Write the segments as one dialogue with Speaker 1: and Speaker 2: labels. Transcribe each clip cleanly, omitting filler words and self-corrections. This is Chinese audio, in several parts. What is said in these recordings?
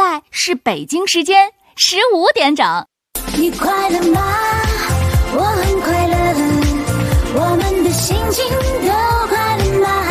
Speaker 1: 在是北京时间15点整。
Speaker 2: 你快乐吗？我很快乐，我们的心情都快乐吗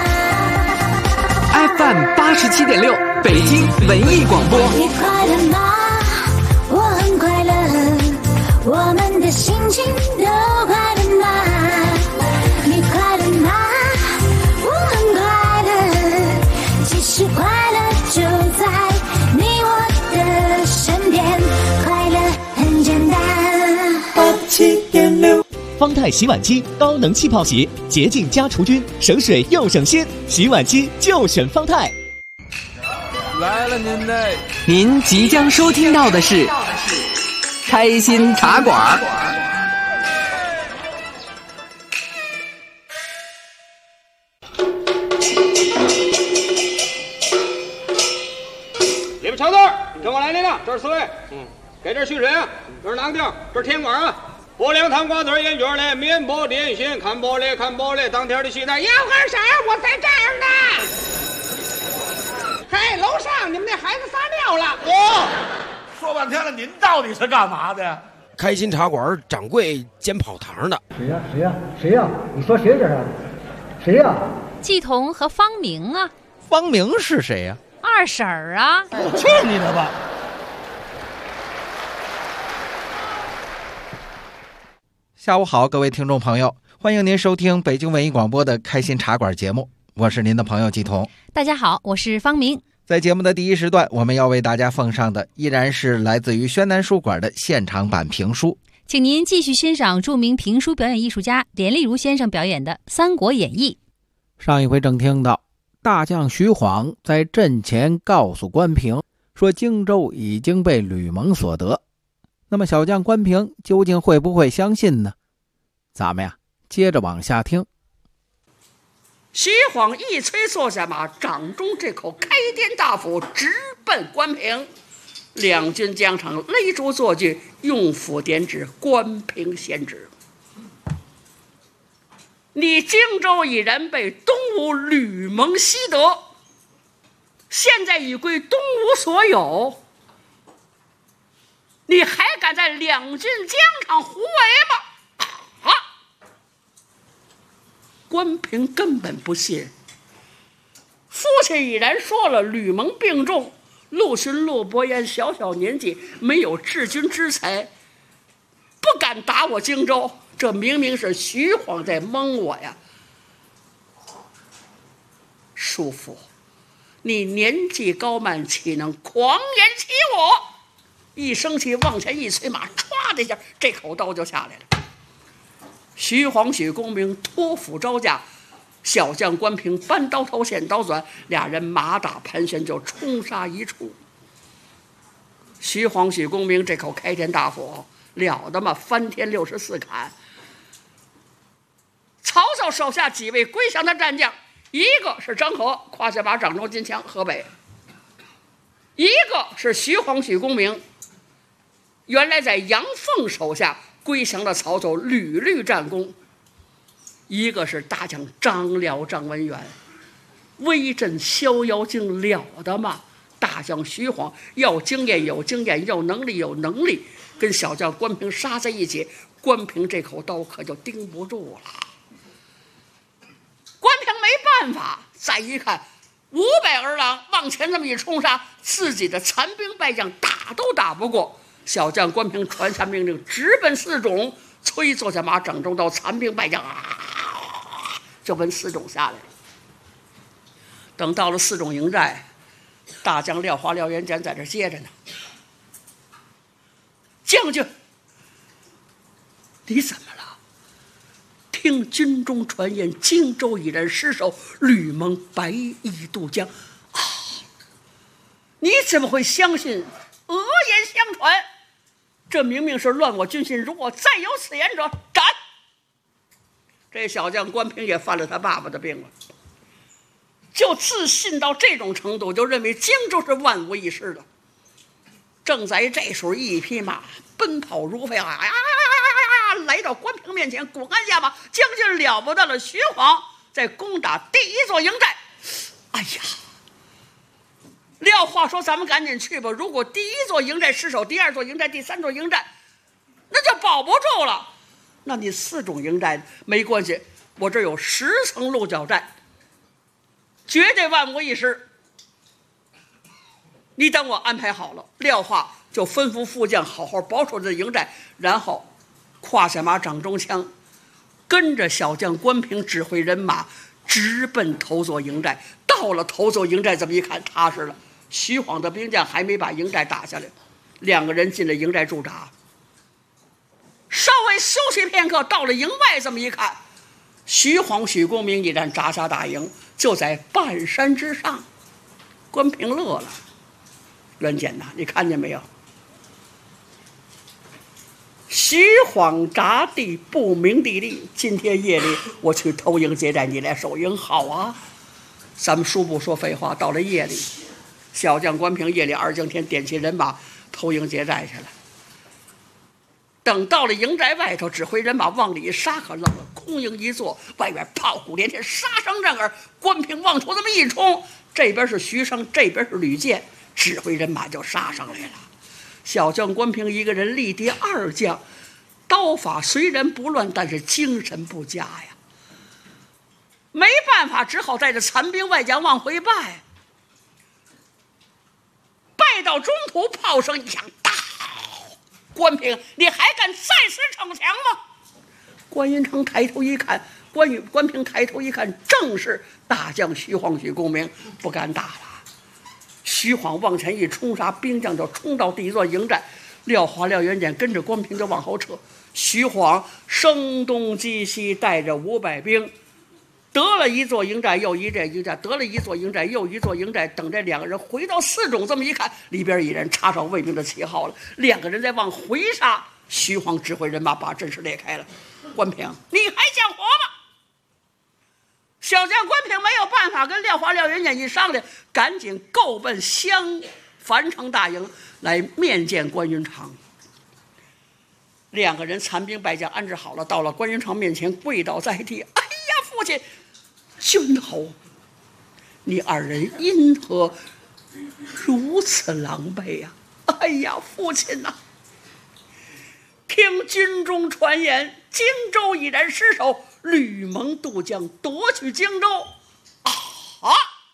Speaker 3: ？FM 87.6，北京文艺广播。
Speaker 2: 你快乐吗？我很快乐，我们的心情都快乐吗？你快乐吗？我很快乐，其实快乐就在你我的身边，快乐很简单。
Speaker 4: 87.6，方太洗碗机高能气泡洗，洁净加除菌，省水又省心，洗碗机就选方太。
Speaker 5: 来了您嘞！
Speaker 3: 您即将收听到的是开心茶馆。
Speaker 6: 里边瞧字，跟我来领导，这是4位。给这蓄水啊，这是哪个地儿？这是天馆啊。不凉汤瓜子烟卷嘞，面包点心，看玻璃，当天的西餐，要喝啥？我在这儿呢。嘿，楼上你们那孩子撒尿了。
Speaker 7: 说半天了，您到底是干嘛的呀？
Speaker 8: 开心茶馆掌柜兼跑堂的。
Speaker 9: 谁呀？你说谁这是？谁呀？
Speaker 10: 季彤和方明啊。
Speaker 5: 方明是谁呀？
Speaker 10: 二婶儿啊。
Speaker 7: 去你的吧！
Speaker 5: 下午好，各位听众朋友，欢迎您收听北京文艺广播的开心茶馆节目，我是您的朋友季彤。
Speaker 10: 大家好，我是方明。
Speaker 5: 在节目的第一时段，我们要为大家奉上的依然是来自于宣南书馆的现场版评书，
Speaker 10: 请您继续欣赏著名评书表演艺术家连丽如先生表演的《三国演义》。
Speaker 11: 上一回正听到大将徐晃在阵前告诉关平说荆州已经被吕蒙所得，那么小将关平究竟会不会相信呢？咱们接着往下听。
Speaker 12: 徐晃一催坐下马，掌中这口开天大斧直奔关平。两军将场勒住坐骑，用斧点指关平先知。你荆州已然被东吴吕蒙西得，现在已归东吴所有，你还敢在两军疆场胡为吗？关平根本不信，父亲已然说了，吕蒙病重，陆逊、陆伯言小年纪，没有治军之才，不敢打我荆州。这明明是徐晃在蒙我呀！叔父，你年纪高迈，岂能狂言欺我？一生气，往前一催马，唰的一下，这口刀就下来了。徐晃、许公明托付招架，小将关平搬刀头线刀转，俩人马打盘旋就冲杀一处。徐晃、许公明这口开天大斧了得吗？翻天64砍。曹操手下几位归降的战将，一个是张合，胯下把掌中金枪，河北；一个是徐晃、许公明，原来在杨凤手下归降了曹操，屡屡战功。一个是大将张辽、张文远，威震逍遥津，了得吗？大将徐晃要经验有经验，要能力有能力，跟小将关平杀在一起，关平这口刀可就盯不住了。关平没办法，再一看500儿郎往前这么一冲杀，自己的残兵败将打都打不过。小将关平传下命令，直奔4种，催坐下马，掌中刀，残兵败将就奔4种下来了。等到了4种营寨，大将廖化、廖元简在这接着呢。将军，你怎么了？听军中传言，荆州已然失守，吕蒙白衣渡江你怎么会相信恶言相传？这明明是乱我军心，如果再有此言者，斩！这小将关平也犯了他爸爸的病了，就自信到这种程度，就认为荆州是万无一失的。正在这时候，一匹马奔跑如飞来到关平面前，滚鞍下马，将军了不得了！徐晃在攻打第1座营寨，哎呀， 廖化说：“咱们赶紧去吧！如果第一座营寨失守，第二座营寨、第三座营寨，那就保不住了。那你4种营寨没关系，我这有10层鹿角寨，绝对万无一失。你等我安排好了。”廖化就吩咐副将好好保守这营寨，然后胯下马掌中枪，跟着小将关平指挥人马直奔头座营寨。到了头座营寨，这么一看踏实了，徐晃的兵将还没把营寨打下来。2个人进了营寨驻扎，稍微休息片刻，到了营外，这么一看，徐晃、许公明已然扎下大营，就在半山之上。关平乐了：“袁简呐，你看见没有？徐晃扎地不明地利，今天夜里我去偷营劫寨，你来守营，好啊！咱们书不说废话，到了夜里，小将关平夜里2更天点起人马偷营劫寨去了。等到了营寨外头，指挥人马往里一杀，可愣了，空营一座，外边炮鼓连天，杀声震耳。关平往出这么一冲，这边是徐生，这边是吕健，指挥人马就杀上来了。小将关平一个人力敌2将，刀法虽然不乱，但是精神不佳呀。没办法，只好带着残兵外将往回拜。拜到中途，炮声一响，到！关平，你还敢再次逞强吗？关云长抬头一看，关平抬头一看，正是大将徐晃、许公明，不敢打了。徐晃往前一冲杀，兵将就冲到第一座营寨。廖化、廖元简跟着关平就往后撤。徐晃声东击西，带着500兵，得了一座营寨又一座营寨，得了一座营寨又一座营寨。等这2个人回到4种，这么一看，里边已然插上卫兵的旗号了。2个人在往回杀，徐晃指挥人马把阵势裂开了。关平，你还想活吗？小将关平没有办法，跟廖化、廖元简一商量，赶紧够奔樊城大营来面见关云长。2个人残兵败将安置好了，到了关云长面前跪倒在地：“哎呀，父亲，君侯，你2人因何如此狼狈呀？哎呀，父亲呐！听军中传言，荆州已然失守，吕蒙渡江夺取荆州。啊！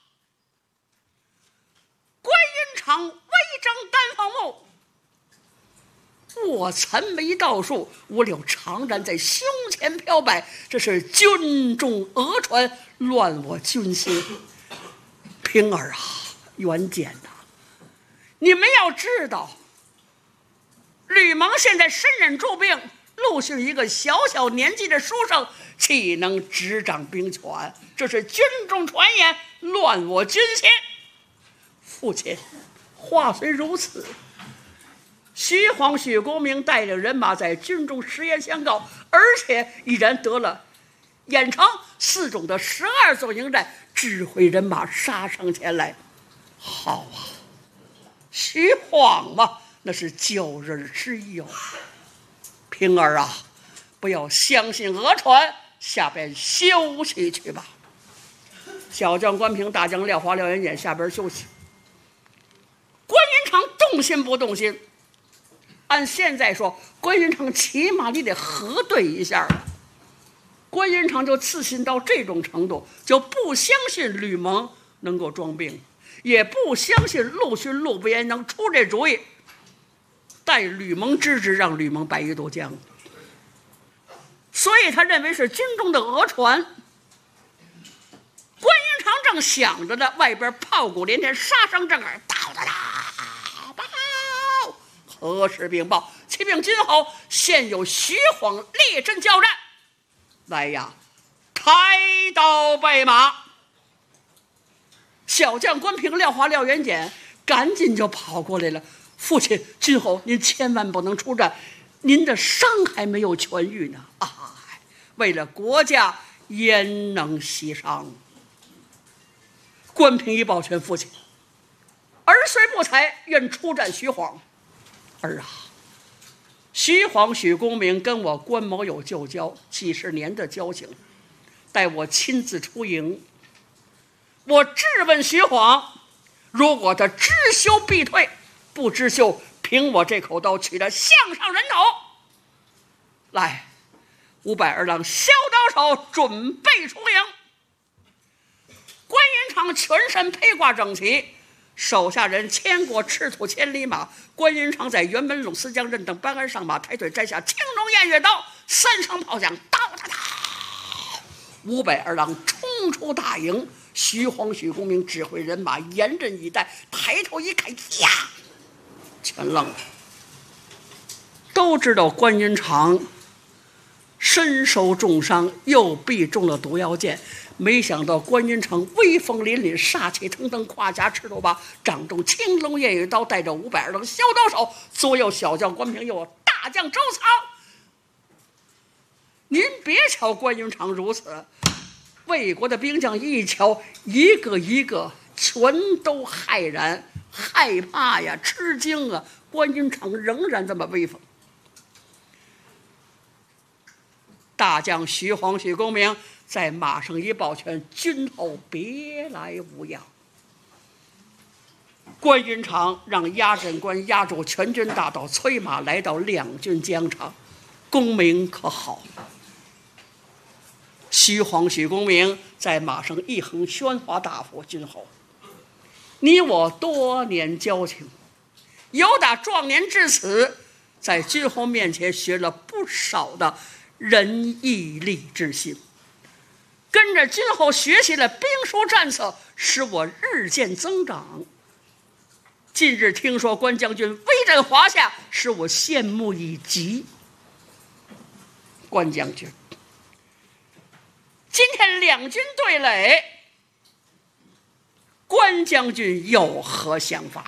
Speaker 12: 关云长威征丹凤木，卧蚕眉倒竖，五柳长髯在胸前飘摆，这是军中讹传，乱我军心。平儿啊，元简呐，你们要知道，吕蒙现在身染重病，陆逊一个小小年纪的书生，岂能执掌兵权？这是军中传言，乱我军心。父亲，话虽如此，徐晃、许公明带领人马在军中实言相告，而且已然得了郾城4种的12座营寨，指挥人马杀上前来。好啊，徐晃嘛，那是9日之一哦。平儿啊，不要相信讹传，下边休息去吧。小将关平、大将廖化、廖元简下边休息。关云长动心不动心？按现在说，关云长起码你得核对一下。关云长就自信到这种程度，就不相信吕蒙能够装病，也不相信陆逊、陆不言能出这主意，待吕蒙之职，让吕蒙败于渡江。所以他认为是军中的讹传。关云长正想着呢，外边炮鼓连天，杀声震耳，到的啦！报，何时禀报？启禀君侯，现有徐晃列阵交战。来呀，开刀备马！小将关平、廖化、廖元简赶紧就跑过来了。父亲、君侯，您千万不能出战，您的伤还没有痊愈呢。为了国家，焉能惜伤？关平一抱拳：“父亲，儿虽不才，愿出战徐晃。儿啊，徐晃、许公明跟我关某有旧交，几十年的交情，待我亲自出营。我质问徐晃， 如果他知羞必退，不知羞，凭我这口刀取他项上人头。来，500二郎削刀手，准备出营。关云长全身披挂整齐，手下人牵过赤兔千里马。关云长在辕门陇、司江任等班鞍上马，抬腿摘下青龙偃月刀，3声炮响，哒哒哒，500二郎冲出大营。徐晃、许公明指挥人马严阵以待，抬头一看，呀，全愣了。都知道关云长身受重伤，右臂中了毒药箭，没想到关云长威风凛凛，杀气腾腾，胯下赤兔马，掌中青龙偃月刀，带着500二郎削刀手，左右小将关平，右有大将周操。您别瞧关云长如此，魏国的兵将一瞧，一个一个全都骇然害怕呀，吃惊啊！关云长仍然这么威风。大将徐晃、许公明在马上一抱拳：“君后别来无恙。”关云长让押阵官押住全军大道，催马来到两军疆场。公明可好？徐晃、许公明在马上一横，宣华大夫：“君后，你我多年交情，由打壮年至此，在君后面前学了不少的仁义礼智信，跟着君后学习了兵书战策，使我日渐增长。近日听说关将军威震华夏，使我羡慕已极。关将军，今天两军对垒，关将军有何想法？”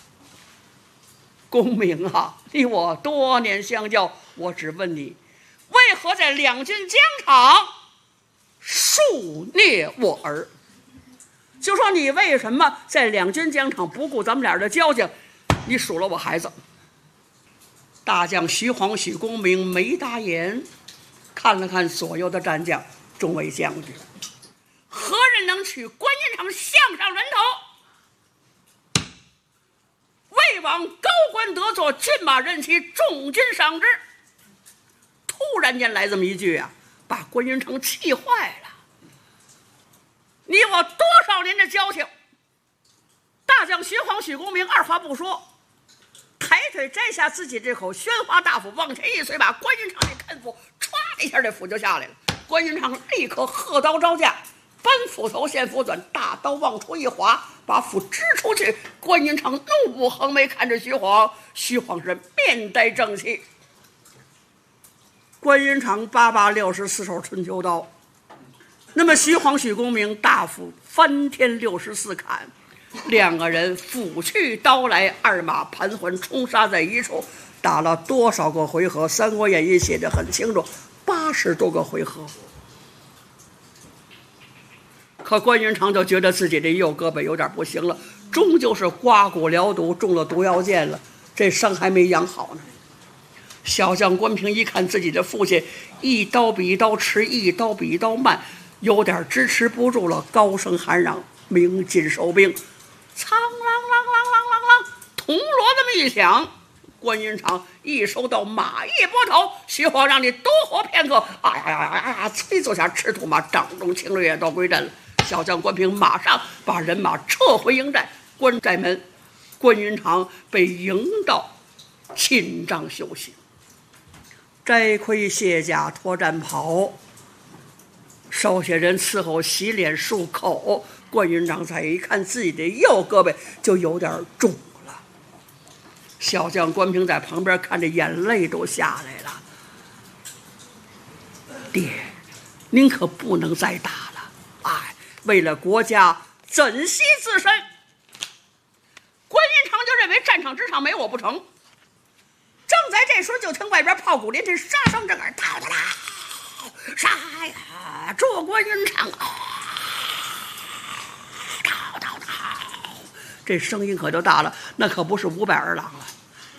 Speaker 12: 公明啊，你我多年相交，我只问你，为何在两军疆场数虐我儿？就说你为什么在两军疆场不顾咱们俩的交情，你数了我孩子？大将徐晃、许公明没答言，看了看左右的战将，众位将军，何人能取关云长项上人头？魏王高官得坐，骏马任骑，众军赏之。突然间来这么一句啊，把关云长气坏了。你我多少年的交情？大将徐晃、许公明二话不说，抬腿摘下自己这口宣华大斧，往前一随，把关云长那看斧歘的一下，这斧就下来了。关云长立刻喝刀招架，翻斧头现斧短，大刀往出一划，把斧支出去。关云长怒目横眉看着徐晃，徐晃是面带正气。关云长8把64手春秋刀，那么徐晃、许公明大斧翻天64砍，两个人斧去刀来，二马盘桓冲杀在一处，打了多少个回合？《三国演义》写得很清楚，80多个回合。可关云长就觉得自己这右胳膊有点不行了，终究是刮骨疗毒，中了毒药箭了，这伤还没养好呢。小将关平一看自己的父亲一刀比一刀迟，一刀比一刀慢，有点支持不住了，高声喊嚷：“鸣金收兵！”苍啷啷啷啷啷啷，铜锣这么一响，关云长一收到马一拨头，徐晃让你多活片刻，哎呀呀呀！催走下赤兔马，掌中青龙偃刀归阵了。小将关平马上把人马撤回营寨，关寨门，关云长被迎到寝帐休息，摘盔卸甲，脱战袍，手下人伺候洗脸漱口。关云长再一看自己的右胳膊就有点肿了，小将关平在旁边看着，眼泪都下来了。爹，您可不能再打了，哎，为了国家怎惜自身？关云长就认为战场之上没我不成。正在这时，就听外边炮鼓连阵，杀声震耳，哒哒哒，杀呀！捉关云长啊！哒哒哒，这声音可就大了，那可不是500二郎了。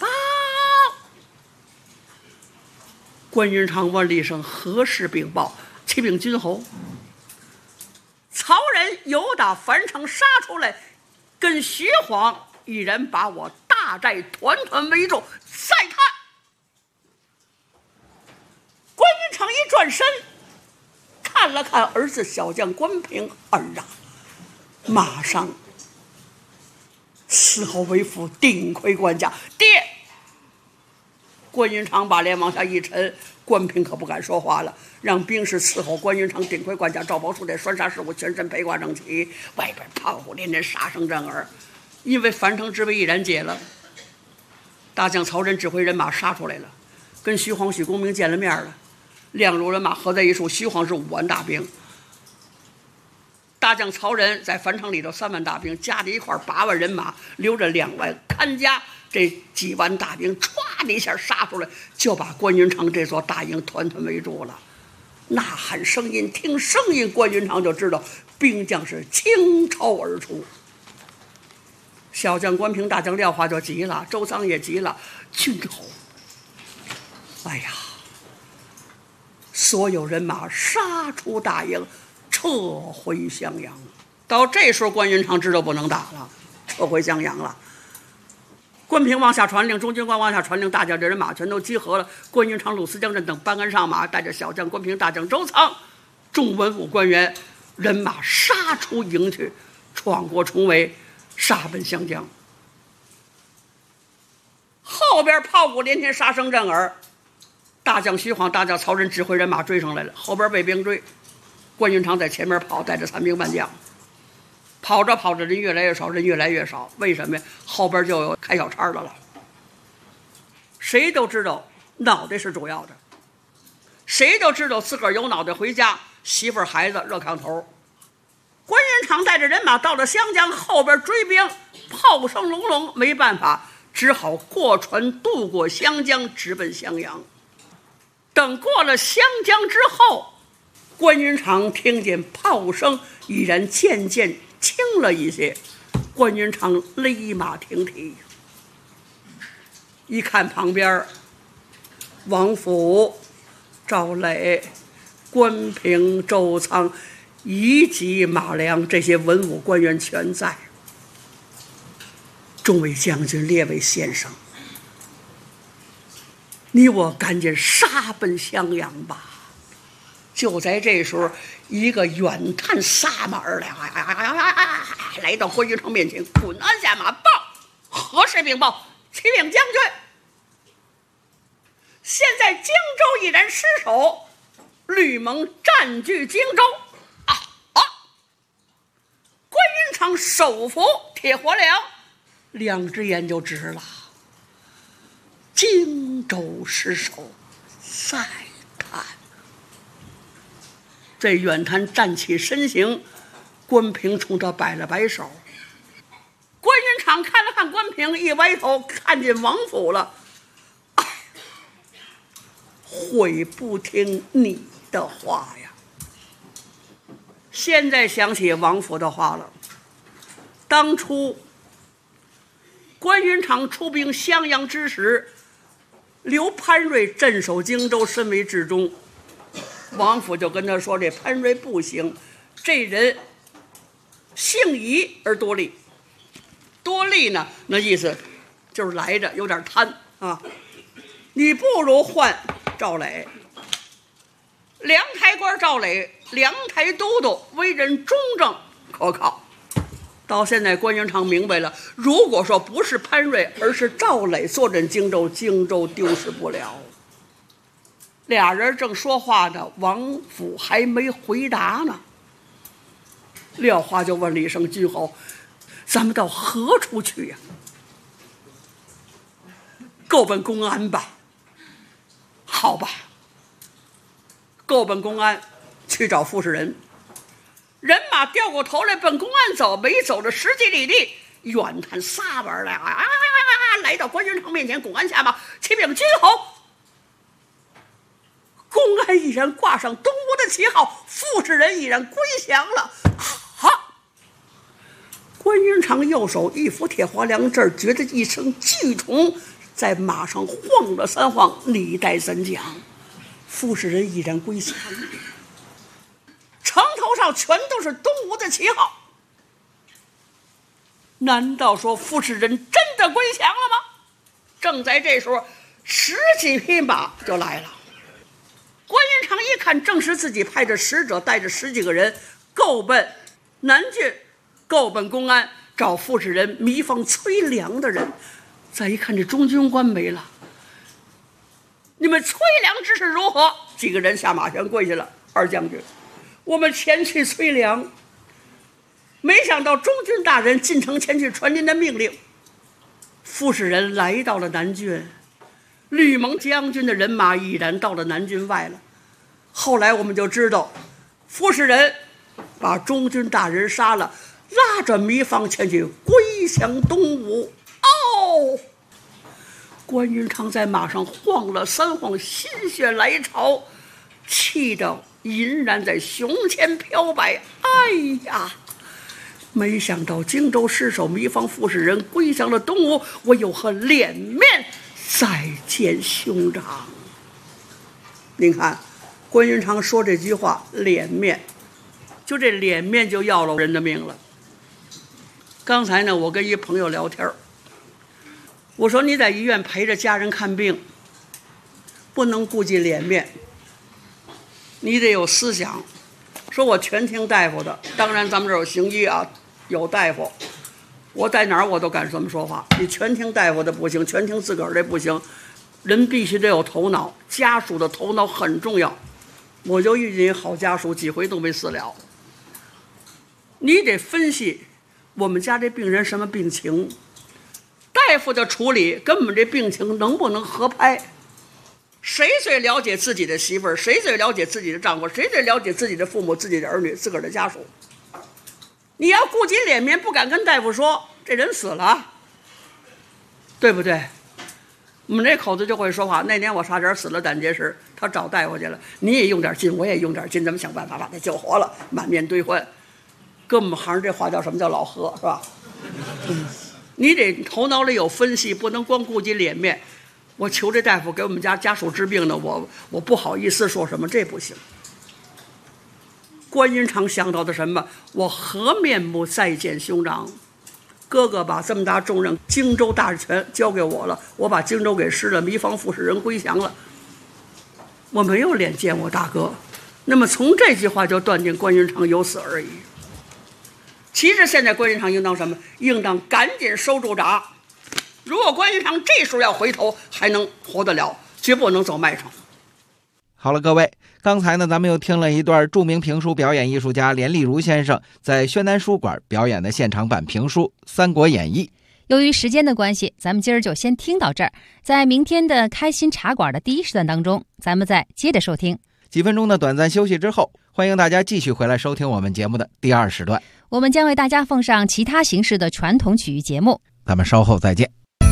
Speaker 12: 关云长问了一声：“何事禀报？”启禀君侯，曹人由打樊城杀出来， 跟徐晃一人把我大寨团团围住。再看，关云长一转身，看了看儿子小将关平，儿啊，马上伺候为父，顶盔冠甲。爹！关云长把脸往下一沉，关平可不敢说话了，让兵士伺候关云长顶盔冠甲，赵宝出这栓杀事务，全身披挂整齐，外边炮火连连，杀声震耳。因为樊城之围已然解了，大将曹仁指挥人马杀出来了，跟徐晃、许公明见了面了。两路人马合在一处，徐晃是5万大兵，大将曹仁在樊城里头3万大兵，加在一块8万人马，留着2万看家。这几万大兵唰的一下杀出来，就把关云长这座大营团团围住了。呐喊声音，听声音，关云长就知道兵将是倾巢而出。小将关平、大将廖化就急了，周仓也急了，军侯，哎呀！所有人马杀出大营，撤回襄阳。到这时候，关云长知道不能打了，撤回襄阳了。关平往下传令，中军官往下传令，大将这人马全都集合了。关云长、鲁思江镇等班杆上马，带着小将关平、大将周仓、众文武官员，人马杀出营去，闯过重围，杀奔湘江。后边炮鼓连天，杀声震耳。大将徐晃、大将曹仁指挥人马追上来了，后边被兵追，关云长在前面跑，带着残兵半将。跑着跑着，人越来越少，人越来越少。为什么呀？后边就有开小差的了。谁都知道脑袋是主要的，谁都知道自个儿有脑袋回家，媳妇儿孩子热炕头。关云长带着人马到了湘江，后边追兵，炮声隆隆，没办法，只好过船渡过湘江，直奔襄阳。等过了湘江之后，关云长听见炮声已然渐渐轻了一些，关云长勒马停蹄，一看旁边王府、赵磊、关平、周仓以及马良这些文武官员全在。众位将军、列位先生，你我赶紧杀奔襄阳吧！就在这时候，一个远探撒马而来，来到关云长面前，滚鞍下马，报何事禀报？启禀将军，现在荆州已然失守，吕蒙占据荆州。关云长手扶铁火梁，2只眼就直了。荆州失守，再看。这远滩站起身形，关平冲他摆了摆手。关云长看了看关平，一歪头看见王府了，悔不听你的话呀。现在想起王府的话了，当初关云长出兵襄阳之时，留潘瑞镇守荆州，身为至忠。王府就跟他说，这潘瑞不行，这人姓夷而多利。多利呢，那意思就是来着有点贪啊，你不如换赵磊。梁台官赵磊，梁台都督，为人忠正可靠。到现在关云长明白了，如果说不是潘瑞，而是赵磊坐镇荆州，荆州丢失不了。俩人正说话呢，王府还没回答呢，廖化就问了一声：“君侯，咱们到何处去呀？”“够奔公安吧。”“好吧。”够奔公安，去找傅士仁。人马掉过头来奔公安走，没走着10几里地，远探撒马来，来到关云长面前，拱鞍下马，启禀君侯。公安已然挂上东吴的旗号，傅士仁已然归降了。好，关云长右手一扶铁花梁，这儿觉得一声巨虫在马上晃了3晃，你待怎讲？傅士仁已然归降，城头上全都是东吴的旗号。 难道说傅士仁真的归降了吗？正在这时候10几匹马就来了。关云长一看，正是自己派着使者带着10几个人够奔南郡，够奔公安，找傅士仁迷放崔良的人。再一看，这中军官没了，你们崔良之事如何？几个人下马全跪下了。二将军，我们前去崔良，没想到中军大人进城前去传您的命令。傅士仁来到了南郡，吕蒙将军的人马已然到了南郡外了。后来我们就知道，傅士仁把中军大人杀了，拉着糜芳前去归降东吴。哦，关云长在马上晃了3晃，心血来潮，气得银然在胸前飘摆。哎呀，没想到荆州失守，糜芳傅士仁归降了东吴，我有何脸面再见兄长？您看关云长说这句话，脸面，就这脸面就要了人的命了。刚才呢，我跟一朋友聊天，我说你在医院陪着家人看病，不能顾及脸面，你得有思想。说我全听大夫的，当然咱们这有行医啊，有大夫，我在哪儿我都敢这么说话。你全听大夫的不行，全听自个儿的不行，人必须得有头脑，家属的头脑很重要。我就遇见好家属，几回都没死了。你得分析我们家这病人什么病情，大夫的处理跟我们这病情能不能合拍？谁最了解自己的媳妇儿？谁最了解自己的丈夫？谁最了解自己的父母、自己的儿女、自个儿的家属？你要顾及脸面，不敢跟大夫说这人死了，对不对？我们这口子就会说话。那年我差点死了胆结石，他找大夫去了，你也用点劲，我也用点劲，咱们想办法把他救活了，满面堆欢。跟我们行这话叫什么叫老喝，是吧？你得头脑里有分析，不能光顾及脸面。我求这大夫给我们家属治病呢，我不好意思说什么，这不行。关云长想到的什么？我何面目再见兄长？哥哥把这么大重任，荆州大权交给我了，我把荆州给失了，糜芳傅士仁归降了，我没有脸见我大哥。那么从这句话就断定关云长有死而已。其实现在关云长应当什么？应当赶紧收住闸。如果关云长这时候要回头，还能活得了，绝不能走麦城。
Speaker 5: 好了，各位，刚才呢，咱们又听了一段著名评书表演艺术家连丽如先生在宣南书馆表演的现场版评书《三国演义》。
Speaker 10: 由于时间的关系，咱们今儿就先听到这儿。在明天的开心茶馆的第1时段当中，咱们再接着收听。
Speaker 5: 几分钟的短暂休息之后，欢迎大家继续回来收听我们节目的第2时段。
Speaker 10: 我们将为大家奉上其他形式的传统曲艺节目。
Speaker 5: 咱们稍后再见。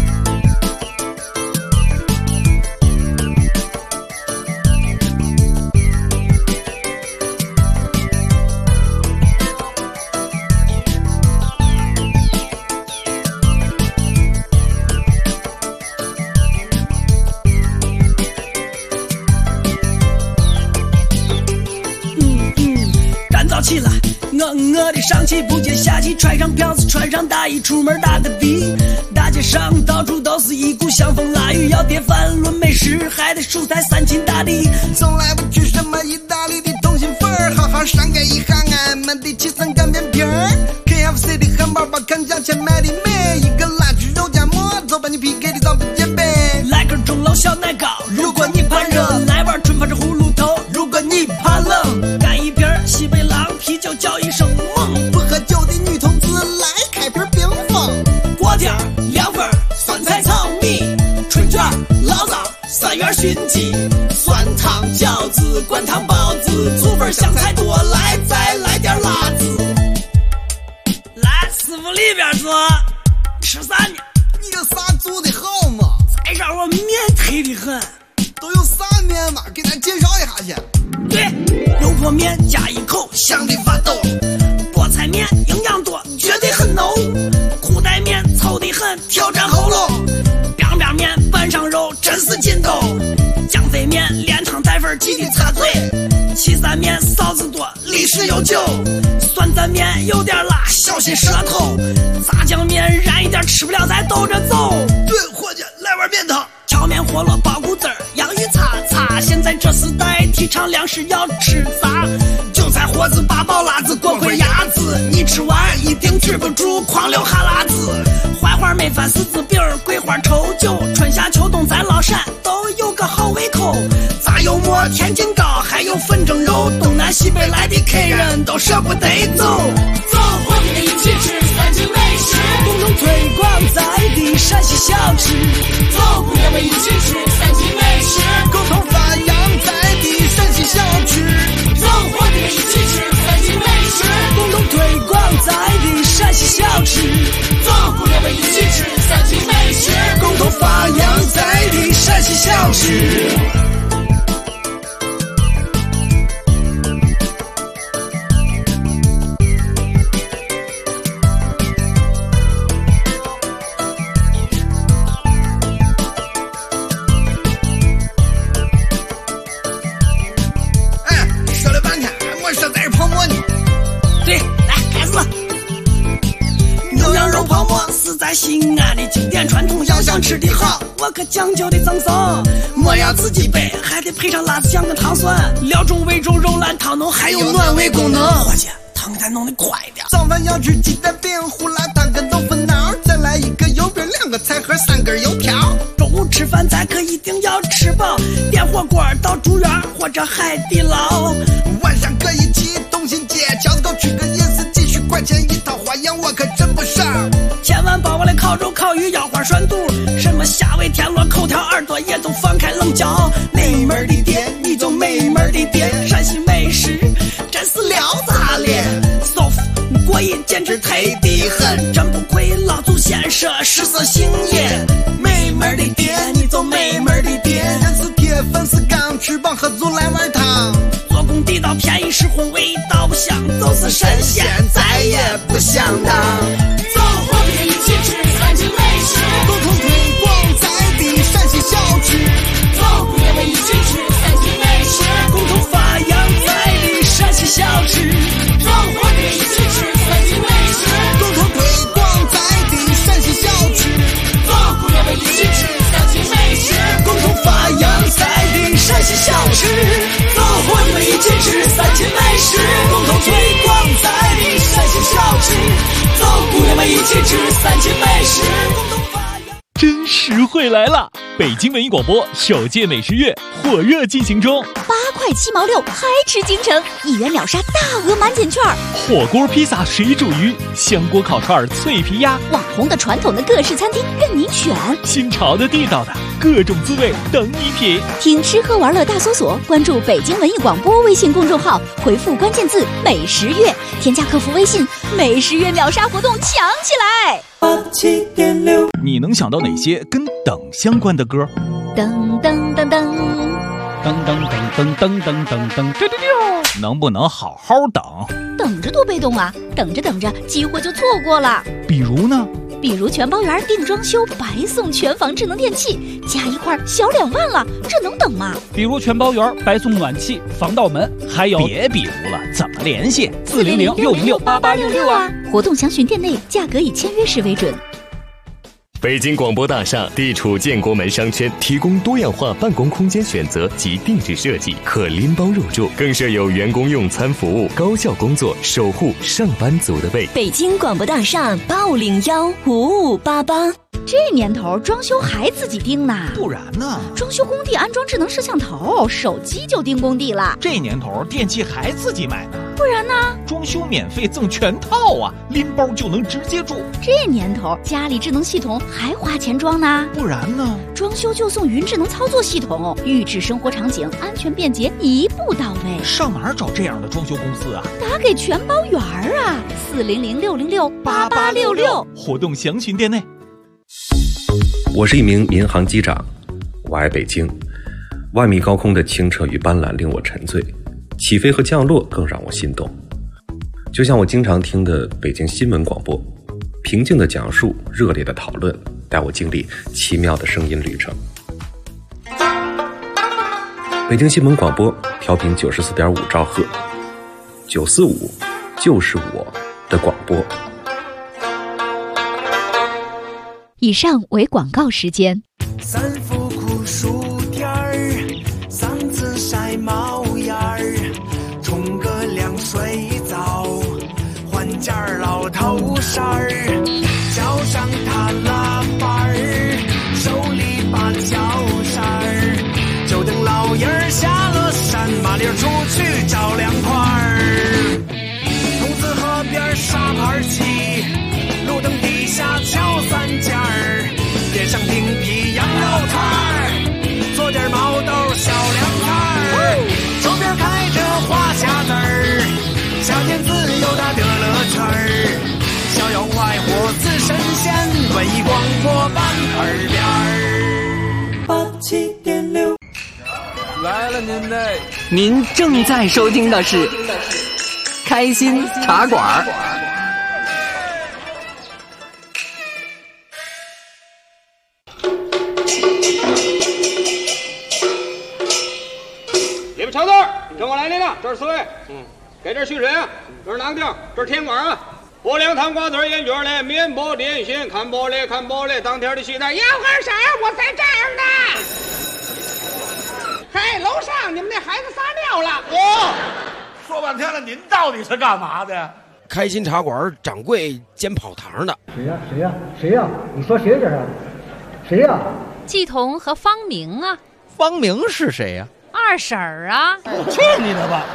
Speaker 13: 起来，我的上气不接下气，穿上票子，穿上大衣，出门打个的。大街上到处都是一股香风腊雨，要点饭论美食，还得蔬菜3秦大地。
Speaker 14: 从来不去什么意大利的通心粉儿，好好上盖一行俺们的起司干面皮儿。KFC 的汉堡包，看价钱买的美，一个辣猪肉夹馍，走吧你 PK 的早不接杯。
Speaker 13: 来根钟楼小奶糕，如果你怕热，来碗春发这葫芦头，如果你怕冷，干一瓶西北狼啤酒叫一声猛。
Speaker 14: 不喝酒的女同志来开瓶冰峰，
Speaker 13: 锅贴凉粉酸菜炒米，春卷醪糟3元熏鸡，酸汤饺子灌汤包子，醋粉香菜多来，再来点辣子。来师傅里边坐，吃啥呢？
Speaker 14: 你这啥做的好嘛？
Speaker 13: 再让我面忒的很。
Speaker 14: 都有啥面嘛？给咱介绍一下去。
Speaker 13: 对，油泼面加一口，香的发抖。菠菜面营养多，绝对很浓。裤带面糙的很，挑战喉咙。biang biang面拌上肉，真是劲斗。酱肥面连汤带粉，记得擦嘴。岐山担面臊子多，历史悠久。酸担面有点辣，小心舌头。炸酱面燃一点，吃不了再兜着走。
Speaker 14: 对，伙计，来碗面汤。
Speaker 13: 荞面饸饹包谷子儿，洋芋擦擦。现在这时代提倡粮食要吃杂，韭菜盒子、八宝辣子、锅盔鸭子，你吃完一定止不住狂流哈喇子。槐花焖饭、柿子饼、桂花稠酒，春夏秋冬在崂山都有个好胃口。炸油馍、天津糕，还有粉蒸肉，东南西北来的客人都舍不得走。
Speaker 2: 走，我们一起吃三秦美食，
Speaker 13: 共同推广在地陕西小吃。
Speaker 2: 走，我们一起吃三秦美食，
Speaker 14: 共同发扬在地陕西小吃。
Speaker 2: 走，我们一起吃三秦美食，
Speaker 13: 共同推广在地陕西小吃。
Speaker 2: 走，我们一起吃三秦美食，
Speaker 13: 共同发扬在地陕西小吃。在西安的经典传统，要想吃的好，我可讲究的赠送。莫要自己备，还得配上辣子酱跟糖蒜，料中味中肉烂汤浓，还有暖胃功能。伙计，汤再弄得快点。
Speaker 14: 早饭要吃鸡蛋饼、胡辣汤跟豆腐脑，再来一个油饼、2个菜盒、3根油条。
Speaker 13: 中午吃饭咱可一定要吃饱，点火锅到住院或者海底捞。
Speaker 14: 晚上可以去东新街饺子沟吃个夜市，几10块钱一套，花样我可真不少。
Speaker 13: 千万把我的烤肉、烤鱼、腰花、涮肚，什么虾尾、田螺、口条、耳朵也都放开冷嚼。美门的店，你就美门的店，陕西美食真是撩炸脸，舒服过瘾，简直忒的很，真不愧老祖先说食色性也。美门的店，你就美门的店，
Speaker 14: 人是铁，粉是钢，吃饱喝足来碗汤。
Speaker 13: 做工地道，便宜实惠，味道不香，就是神仙再也不想当。
Speaker 2: 走，我们一起吃三秦美食，
Speaker 14: 共同推广在地陕西小吃。
Speaker 2: 走，我们一起吃三秦美食，
Speaker 13: 共同发扬在地陕西小吃。
Speaker 2: 走，我们一起吃三秦美食，
Speaker 14: 共同推广在地陕西小吃。
Speaker 2: 走，我们一起吃三秦美食，
Speaker 13: 共同发扬在地陕西小吃。走，我们一起吃三秦美食，共同推广在地陕西小吃。走，我们一起吃三秦美食，共同发扬。
Speaker 4: 真实惠来了！北京文艺广播首届美食月火热进行中
Speaker 1: ，8块7毛6，嗨吃京城，1元秒杀大额满减券，
Speaker 4: 火锅、披萨、水煮鱼、香锅烤串、脆皮鸭，
Speaker 1: 网红的、传统的各式餐厅任您选，
Speaker 4: 新潮的、地道的各种滋味等你品。
Speaker 1: 听吃喝玩乐大搜索，关注北京文艺广播微信公众号，回复关键字美食月，添加客服微信，美食月秒杀活动抢起来。
Speaker 13: 87.6，
Speaker 4: 你能想到哪些跟等相关的歌？
Speaker 1: 噔噔噔噔
Speaker 11: 噔噔噔噔噔噔噔噔，
Speaker 4: 能不能好好等？
Speaker 1: 等着多被动啊！等着等着，机会就错过了。
Speaker 4: 比如呢？
Speaker 1: 比如全包圆定装修，白送全房智能电器，加一块小2万了，这能等吗？
Speaker 15: 比如全包圆白送暖气、防盗门，还有
Speaker 4: 别比如了，怎么联系
Speaker 1: ？400-606-8866啊！活动详询店内，价格以签约时为准。
Speaker 16: 北京广播大厦地处建国门商圈，提供多样化办公空间选择及定制设计，可拎包入住，更设有员工用餐服务，高效工作，守护上班族的胃。
Speaker 17: 北京广播大厦85015588。
Speaker 1: 这年头装修还自己盯呢？
Speaker 5: 不然呢？
Speaker 1: 装修工地安装智能摄像头，手机就盯工地了。
Speaker 5: 这年头电器还自己买呢？
Speaker 1: 不然呢？
Speaker 5: 装修免费赠全套啊，拎包就能直接住。
Speaker 1: 这年头家里智能系统还花钱装呢？
Speaker 5: 不然呢？
Speaker 1: 装修就送云智能操作系统，预制生活场景，安全便捷，一步到位。
Speaker 5: 上哪儿找这样的装修公司啊？
Speaker 1: 打给全包圆啊，400-606-8866，
Speaker 4: 活动详询店内。
Speaker 18: 我是一名民航机长，我爱北京。万米高空的清澈与斑斓令我沉醉，起飞和降落更让我心动。就像我经常听的北京新闻广播，平静的讲述，热烈的讨论，带我经历奇妙的声音旅程。 北京新闻广播调频94.5兆赫，945就是我的广播。
Speaker 1: 以上为广告时间。
Speaker 13: 三伏酷暑天儿，嗓子晒冒烟儿，冲个凉水澡，换件老头衫儿，脚上踏喇叭儿，手里把脚扇儿，就等老爷儿下了山，麻溜出去找凉快儿。筒子河边沙盘棋，路灯底下敲三件儿，边上顶皮羊肉串儿，做点毛豆小凉菜儿，周边开着花匣子儿，夏天自由的乐趣儿，逍遥快活似神仙，文艺广播办耳边儿87.6。
Speaker 3: 来了您嘞！您正在收听的是开心茶馆。
Speaker 6: 里边瞧字，跟我来领导，这是4位。给这续水啊，这是囊丁，这是甜管啊。我2汤瓜子烟卷嘞，面包点心，看玻璃看玻璃，当天的期待要喝啥？我在这儿呢。嘿，楼上你们那孩子撒尿了。
Speaker 7: 说半天了，您到底是干嘛的？
Speaker 8: 开心茶馆掌柜兼跑堂的。
Speaker 9: 谁呀？你说谁这是？谁呀？
Speaker 10: 季彤和方明啊。
Speaker 5: 方明是谁呀？
Speaker 10: 二婶儿啊。
Speaker 7: 去你的吧！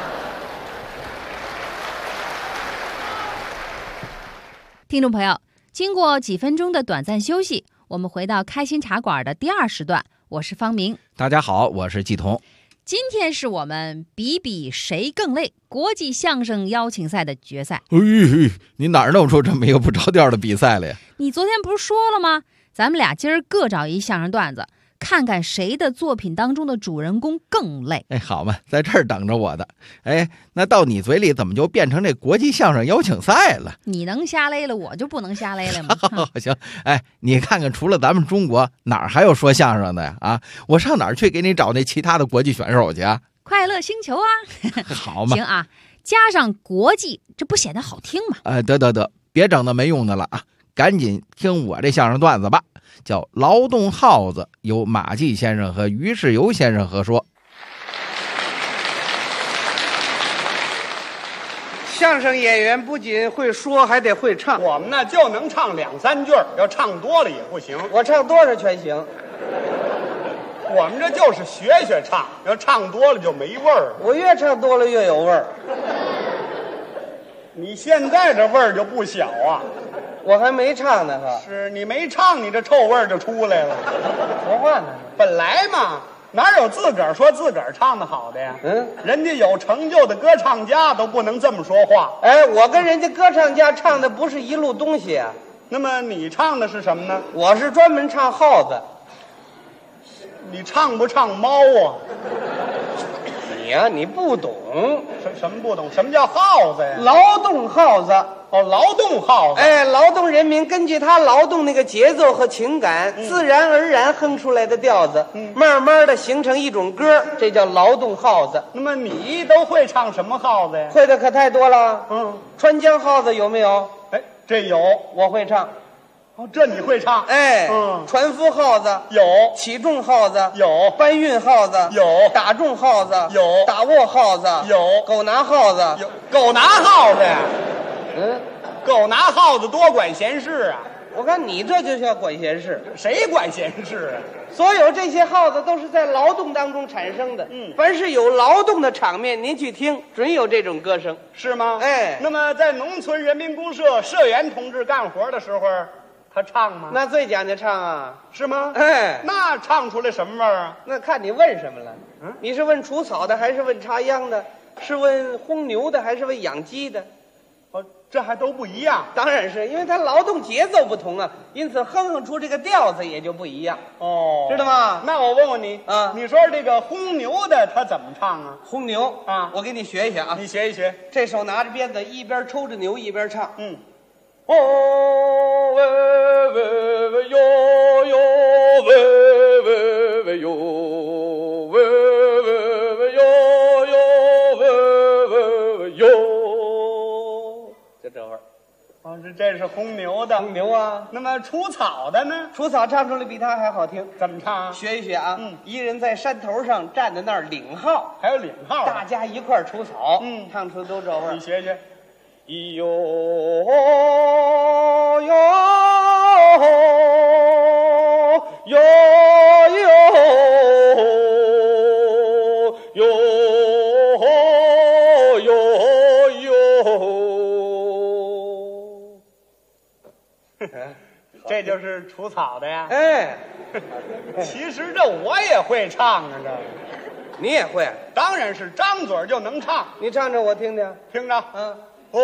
Speaker 10: 听众朋友，经过几分钟的短暂休息，我们回到开心茶馆的第2时段，我是方明。
Speaker 5: 大家好，我是季彤。
Speaker 10: 今天是我们比比谁更累国际相声邀请赛的决赛。
Speaker 5: 你哪儿弄出这么一个不着调的比赛来呀？
Speaker 10: 你昨天不是说了吗？咱们俩今儿各找一相声段子，看看谁的作品当中的主人公更累。
Speaker 5: 好嘛，在这儿等着我的。那到你嘴里怎么就变成这国际相声邀请赛了？
Speaker 10: 你能瞎勒了，我就不能瞎勒了吗？
Speaker 5: 行，你看看，除了咱们中国，哪儿还有说相声的呀？啊，我上哪儿去给你找那其他的国际选手去啊？
Speaker 10: 快乐星球啊！
Speaker 5: 好嘛，
Speaker 10: 行啊，加上国际，这不显得好听吗？
Speaker 5: 得，别整那没用的了啊！赶紧听我这相声段子吧，叫《劳动号子》，由马季先生和于世友先生合说。
Speaker 17: 相声演员不仅会说，还得会唱。
Speaker 6: 我们呢就能唱2、3句，要唱多了也不行。
Speaker 17: 我唱多少全行。
Speaker 6: 我们这就是学学唱，要唱多了就没味儿。
Speaker 17: 我越唱多了越有味儿。
Speaker 6: 你现在这味儿就不小啊！
Speaker 17: 我还没唱呢，哈。
Speaker 6: 是你没唱，你这臭味儿就出来了。
Speaker 17: 说话呢？
Speaker 6: 本来嘛，哪有自个儿说自个儿唱的好的呀？人家有成就的歌唱家都不能这么说话。
Speaker 17: 我跟人家歌唱家唱的不是一路东西啊。
Speaker 6: 那么你唱的是什么呢？
Speaker 17: 我是专门唱耗子。
Speaker 6: 你唱不唱猫啊？
Speaker 17: 你呀，你不懂。
Speaker 6: 什么不懂？什么叫耗子呀？
Speaker 17: 劳动耗子。
Speaker 6: 劳动耗子。
Speaker 17: 劳动人民根据他劳动那个节奏和情感，自然而然哼出来的调子，慢慢的形成一种歌，这叫劳动耗子。
Speaker 6: 那么你都会唱什么耗子呀？
Speaker 17: 会的可太多了。川江耗子有没有？
Speaker 6: 这有，
Speaker 17: 我会唱。
Speaker 6: 这你会唱？
Speaker 17: 船夫耗子
Speaker 6: 有，
Speaker 17: 起重耗子
Speaker 6: 有，
Speaker 17: 搬运耗子
Speaker 6: 有，
Speaker 17: 打重耗子
Speaker 6: 有，
Speaker 17: 打握耗子
Speaker 6: 有，
Speaker 17: 狗拿耗子
Speaker 6: 有。狗拿耗子呀？狗拿耗子多管闲事啊！
Speaker 17: 我看你这就叫管闲事。
Speaker 6: 谁管闲事啊？
Speaker 17: 所有这些耗子都是在劳动当中产生的。凡是有劳动的场面，您去听，准有这种歌声，
Speaker 6: 是吗？
Speaker 17: 那
Speaker 6: 么在农村人民公社社员同志干活的时候，他唱吗？
Speaker 17: 那最讲究唱啊，
Speaker 6: 是吗？
Speaker 17: 那
Speaker 6: 唱出来什么味儿啊？
Speaker 17: 那看你问什么了。你是问除草的，还是问插秧的？是问烘牛的，还是问养鸡的？
Speaker 6: 这还都不一样。
Speaker 17: 当然是因为他劳动节奏不同啊，因此哼出这个调子也就不一样。知道吗？
Speaker 6: 那我问问你啊，你说这个烘牛的他怎么唱啊？
Speaker 17: 烘牛
Speaker 6: 啊，
Speaker 17: 我给你学一学啊。
Speaker 6: 你学一学。
Speaker 17: 这手拿着鞭子，一边抽着牛一边唱。
Speaker 6: 哦喂喂喂哟哟喂喂喂哟喂喂哦，这是红牛的。
Speaker 17: 红牛啊。
Speaker 6: 那么除草的呢？
Speaker 17: 除草唱出来比他还好听。
Speaker 6: 怎么唱啊？
Speaker 17: 学一学啊。一人在山头上站在那儿领号，
Speaker 6: 还有领号，
Speaker 17: 大家一块儿除草。唱出都这味儿。
Speaker 6: 你学学。
Speaker 17: 咿哟哟哟哟哟哟。
Speaker 6: 这就是除草的呀。
Speaker 17: 哎，
Speaker 6: 其实这我也会唱啊，这
Speaker 17: 你也会？
Speaker 6: 当然是张嘴就能唱。
Speaker 17: 你唱着我听听，
Speaker 6: 听着。哦，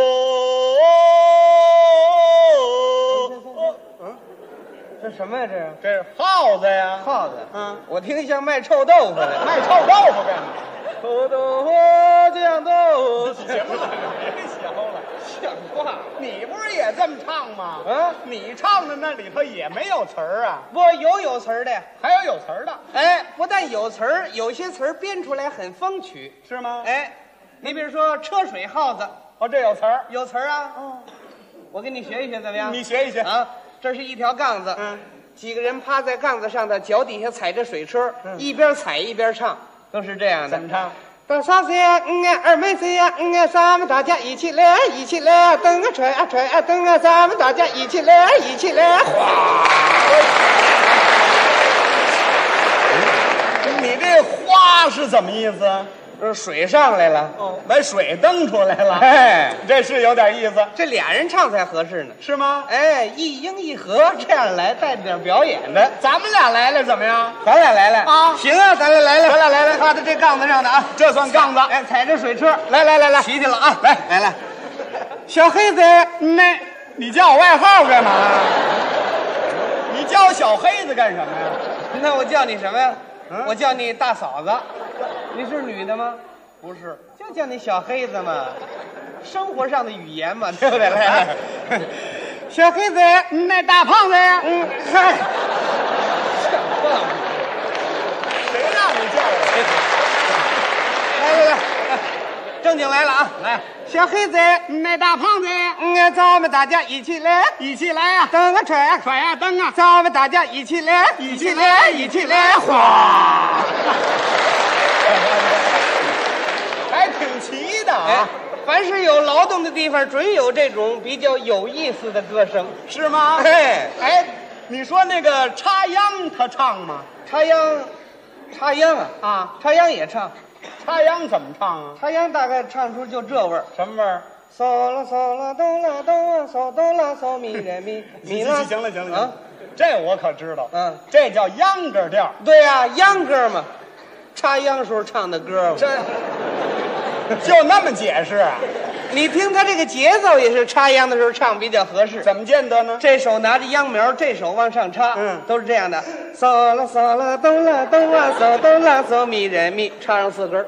Speaker 17: 这什么呀？
Speaker 6: 这是耗子呀，
Speaker 17: 耗子。我听像卖臭豆腐的，
Speaker 6: 卖臭豆腐干嘛？
Speaker 17: 臭豆腐酱豆腐。
Speaker 6: 行了，别学了，像话！你不是也这么唱吗？你唱的那里头也没有词儿啊？
Speaker 17: 不，有词儿的，
Speaker 6: 还有词儿的。
Speaker 17: 哎，不但有词儿，有些词儿编出来很风趣，
Speaker 6: 是吗？
Speaker 17: 哎，你比如说车水耗子。
Speaker 6: 哦，这有词儿，
Speaker 17: 有词儿啊！我给你学一学，怎么样？
Speaker 6: 你学一学
Speaker 17: 啊！这是一条杠子，几个人趴在杠子上头，脚底下踩着水车，一边踩一边唱，都是这样的。
Speaker 6: 怎么唱？
Speaker 17: 大嫂子呀，二妹子呀，咱们大家一起来，一起来，蹬啊踹啊踹啊蹬啊，咱们大家一起来，一起来，哗！
Speaker 6: 你这花是怎么意思？
Speaker 17: 水上来了，
Speaker 6: 把水蹬出来了，
Speaker 17: 哎，
Speaker 6: 这是有点意思。
Speaker 17: 这俩人唱才合适呢，
Speaker 6: 是吗？
Speaker 17: 哎，一英一和这样来，带着点表演的。
Speaker 6: 咱们俩来了怎么样？
Speaker 17: 咱俩来了
Speaker 6: 啊，
Speaker 17: 行啊，咱俩来了，
Speaker 6: 咱俩来了，
Speaker 17: 趴在这杠子上的啊，
Speaker 6: 这算杠子。
Speaker 17: 哎，踩着水车，
Speaker 6: 来，
Speaker 17: 骑去了啊，来了。
Speaker 6: 小黑子，你叫我外号干嘛？你叫我小黑子干什么呀？
Speaker 17: 那我叫你什么呀？我叫你大嫂子。你是女的吗？
Speaker 6: 不是，
Speaker 17: 就叫你小黑子嘛，生活上的语言嘛，对不对？来，小黑子，
Speaker 6: 那大胖子呀，
Speaker 17: 嗨，
Speaker 6: 谁让你叫我？
Speaker 17: 来，正经来了啊！
Speaker 6: 来，
Speaker 17: 小黑子，
Speaker 6: 那大胖子，
Speaker 17: 咱们大家一起来，
Speaker 6: 一起来呀！
Speaker 17: 蹬啊踹啊
Speaker 6: 踹啊蹬啊，
Speaker 17: 咱们大家一起来，
Speaker 6: 一起来，一起来，哗！还挺齐的啊！
Speaker 17: 凡是有劳动的地方，准有这种比较有意思的歌声，
Speaker 6: 是吗？
Speaker 17: 哎，
Speaker 6: 你说那个插秧他唱吗？
Speaker 17: 插秧啊，插秧也唱。
Speaker 6: 插秧怎么唱啊？
Speaker 17: 插秧大概唱出就这味儿，
Speaker 6: 什么味儿？
Speaker 17: 嗦啦嗦啦哆啦哆啊，嗦哆啦嗦咪来咪咪啦。
Speaker 6: 行了啊，这我可知道。这叫秧歌调。
Speaker 17: 对呀，秧歌嘛，插秧时候唱的歌嘛。
Speaker 6: 这就那么解释啊？
Speaker 17: 你听他这个节奏也是插秧的时候唱比较合适。
Speaker 6: 怎么见得呢？
Speaker 17: 这手拿着秧苗，这手往上插，都是这样的。嗦啦嗦啦哆啦哆啊，嗦哆啦嗦咪来咪，插上4根。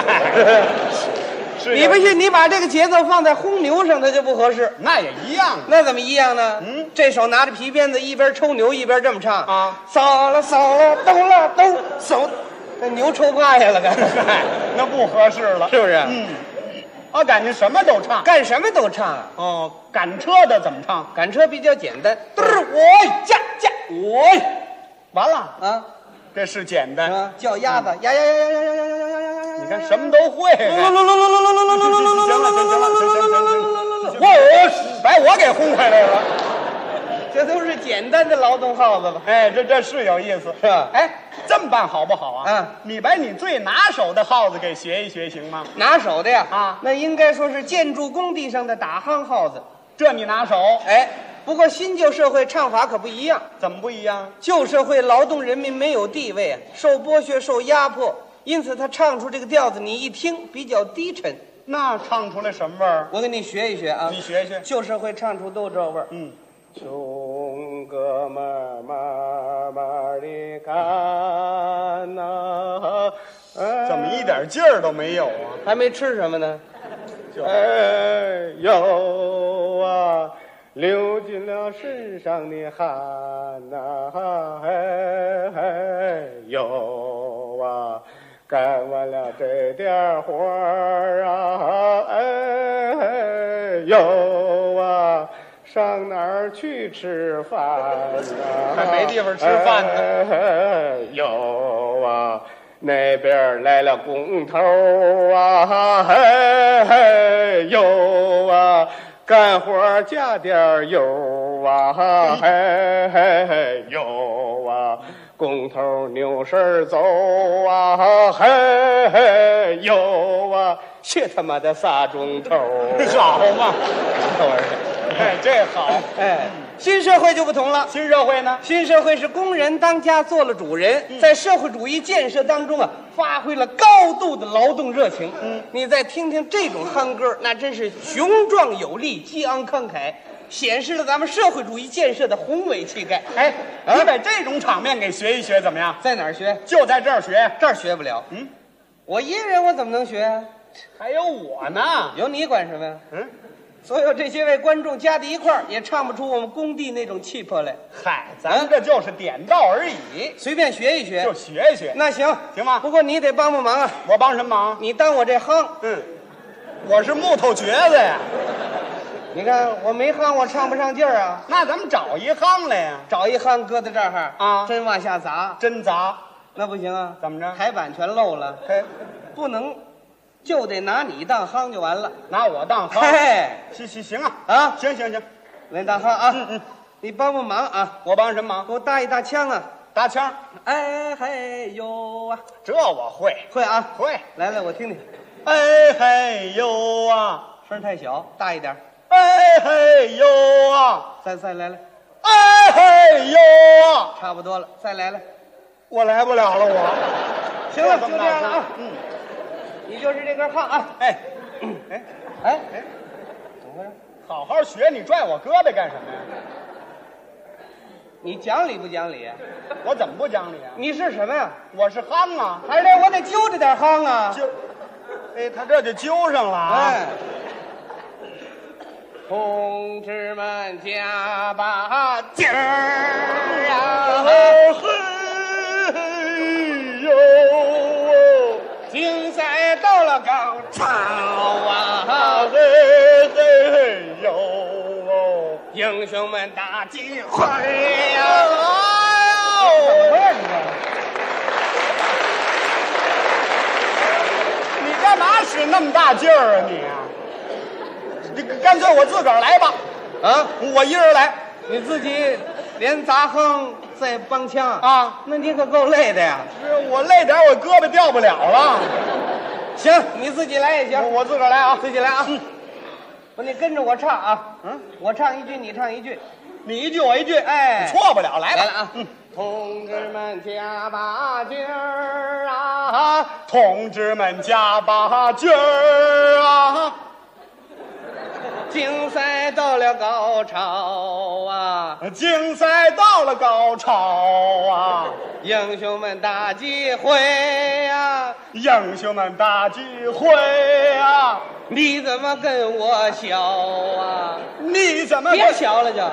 Speaker 17: 你不信，你把这个节奏放在轰牛上，它就不合适。
Speaker 6: 那也一样。
Speaker 17: 那怎么一样呢？这手拿着皮鞭子，一边抽牛一边这么唱啊，嗦啦嗦啦哆啦哆，手那牛抽趴下了，干
Speaker 6: 那不合适了，
Speaker 17: 是不是？
Speaker 6: 我感觉什么都唱，
Speaker 17: 干什么都唱啊。
Speaker 6: 哦，赶车的怎么唱？
Speaker 17: 赶车比较简单，我驾我，
Speaker 6: 完了
Speaker 17: 啊，
Speaker 6: 这是简单。
Speaker 17: 叫鸭子，呀，
Speaker 6: 你看什么都会。把我给轰回来了。
Speaker 17: 这都是简单的劳动号子吧？
Speaker 6: 哎，这是有意思，
Speaker 17: 是吧？
Speaker 6: 哎，这么办好不好啊？你把你最拿手的号子给学一学，行吗？
Speaker 17: 拿手的呀？
Speaker 6: 啊，
Speaker 17: 那应该说是建筑工地上的打夯号子，
Speaker 6: 这你拿手。
Speaker 17: 哎，不过新旧社会唱法可不一样。
Speaker 6: 怎么不一样？
Speaker 17: 旧社会劳动人民没有地位啊，受剥削、受压迫，因此他唱出这个调子，你一听比较低沉。
Speaker 6: 那唱出来什么味儿？
Speaker 17: 我给你学一学啊。
Speaker 6: 你学学。
Speaker 17: 旧社会唱出都这味儿。穷哥们儿慢慢地干呐，
Speaker 6: 怎么一点劲儿都没有啊？
Speaker 17: 还没吃什么呢？
Speaker 6: 哎
Speaker 17: 呦啊，流尽了身上的汗呐，哎呦啊，干完了这点活儿啊，哎呦啊。 上哪儿去吃饭呢？
Speaker 6: 还没地方吃饭呢。
Speaker 17: 有啊，那边来了工头啊，嘿嘿，有啊，干活加点油啊，嘿嘿嘿，有啊，工头扭身走啊，嘿嘿，有啊，去他妈的仨钟头，
Speaker 6: 好嘛，哎，这好，
Speaker 19: 哎，新社会就不同了。
Speaker 6: 新社会呢？
Speaker 19: 新社会是工人当家做了主人，在社会主义建设当中啊，发挥了高度的劳动热情。你再听听这种夯歌，那真是雄壮有力、激昂慷慨，显示了咱们社会主义建设的宏伟气概。
Speaker 6: 哎，你把这种场面给学一学怎么样？
Speaker 19: 在哪儿学？
Speaker 6: 就在这儿学，
Speaker 19: 这儿学不了。我一个人我怎么能学啊？
Speaker 6: 还有我呢，
Speaker 19: 有你管什么呀？所有这些位观众加在一块儿，也唱不出我们工地那种气魄来。
Speaker 6: 嗨，咱这就是点到而已，
Speaker 19: 随便学一学，
Speaker 6: 就学一学。
Speaker 19: 那行，
Speaker 6: 行吗？
Speaker 19: 不过你得帮忙啊！
Speaker 6: 我帮什么忙？
Speaker 19: 你当我这夯，
Speaker 6: 我是木头橛子呀。
Speaker 19: 你看我没夯，我唱不上劲儿啊。
Speaker 6: 那咱们找一夯来呀，
Speaker 19: 找一夯搁在这儿
Speaker 6: 啊，
Speaker 19: 真往下砸，
Speaker 6: 真砸，
Speaker 19: 那不行啊！
Speaker 6: 怎么着？
Speaker 19: 台板全漏了，不能。就得拿你当夯就完了，
Speaker 6: 拿我当夯。
Speaker 19: 嘿，
Speaker 6: 行啊，行，
Speaker 19: 来当夯啊！你帮帮忙啊！
Speaker 6: 我帮什么忙？
Speaker 19: 给我搭一大腔啊！
Speaker 6: 搭腔。
Speaker 19: 哎嘿呦啊！
Speaker 6: 这我会
Speaker 19: 啊，
Speaker 6: 会。
Speaker 19: 来，我听听。
Speaker 6: 哎嘿呦啊！
Speaker 19: 声太小，大一点。
Speaker 6: 哎嘿呦啊！
Speaker 19: 再来。
Speaker 6: 哎嘿呦啊！
Speaker 19: 差不多了，再来。
Speaker 6: 我来不了了，我。
Speaker 19: 行了，就这样了啊。你就是这根夯啊！
Speaker 6: 哎，
Speaker 19: 怎么回事？
Speaker 6: 好好学，你拽我胳膊干什么呀？
Speaker 19: 你讲理不讲理？
Speaker 6: 我怎么不讲理啊？
Speaker 19: 你是什么呀？
Speaker 6: 我是夯啊！
Speaker 19: 还是我得揪着点夯啊！
Speaker 6: 他这就揪上了啊！
Speaker 19: 同志们加把劲儿啊！竞赛到了高潮啊！
Speaker 17: 嘿嘿呦哦！
Speaker 19: 英雄们大集会呀！
Speaker 6: 怎么回事你干嘛使那么大劲儿啊你干脆我自个儿来吧！
Speaker 19: 啊，
Speaker 6: 我一人来，
Speaker 19: 你自己连砸夯再帮腔
Speaker 6: 啊？
Speaker 19: 那你可够累的呀！
Speaker 6: 是我累点，我胳膊掉不了了。
Speaker 19: 行，你自己来也行。
Speaker 6: 我自个儿来啊，
Speaker 19: 自己来啊。不，你跟着我唱啊。我唱一句，你唱一句，
Speaker 6: 你一句我一句，
Speaker 19: 哎，
Speaker 6: 错不了，来吧。
Speaker 19: 来了啊！同志们加把劲儿啊！
Speaker 6: 同志们加把劲儿啊！
Speaker 19: 竞赛到了高潮啊！
Speaker 6: 竞赛到了高潮啊！
Speaker 19: 英雄们大集会啊！
Speaker 6: 英雄们大集会啊！
Speaker 19: 你怎么跟我学啊？
Speaker 6: 你怎么
Speaker 19: 别学了就？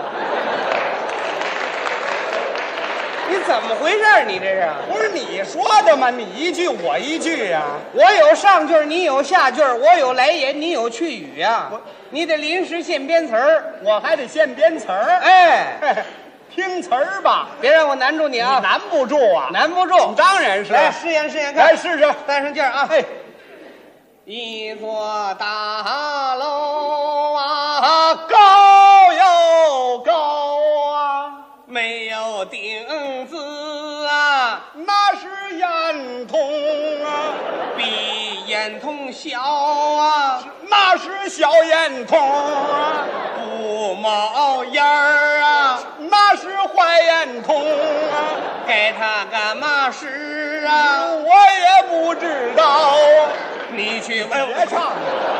Speaker 19: 你怎么回事？你这是？
Speaker 6: 不是你说的吗？你一句我一句呀。
Speaker 19: 我有上句，你有下句，我有来言，你有去语呀。你得临时现编词儿，
Speaker 6: 我还得现编词儿。
Speaker 19: 哎，
Speaker 6: 听词儿吧，
Speaker 19: 别让我难住你啊！
Speaker 6: 难不住啊，
Speaker 19: 难不住，
Speaker 6: 当然是。
Speaker 19: 来试验看，
Speaker 6: 来试试，
Speaker 19: 带上劲儿啊！
Speaker 6: 哎，
Speaker 19: 一座大楼啊，高又高啊，没有顶子啊，
Speaker 6: 那是烟囱啊，
Speaker 19: 比烟囱小啊，
Speaker 6: 那是小烟囱啊，
Speaker 19: 不冒烟儿啊，
Speaker 6: 那是坏烟囱啊，
Speaker 19: 该它干嘛使啊？
Speaker 6: 我也不知道。
Speaker 19: 你去问
Speaker 6: 别唱了，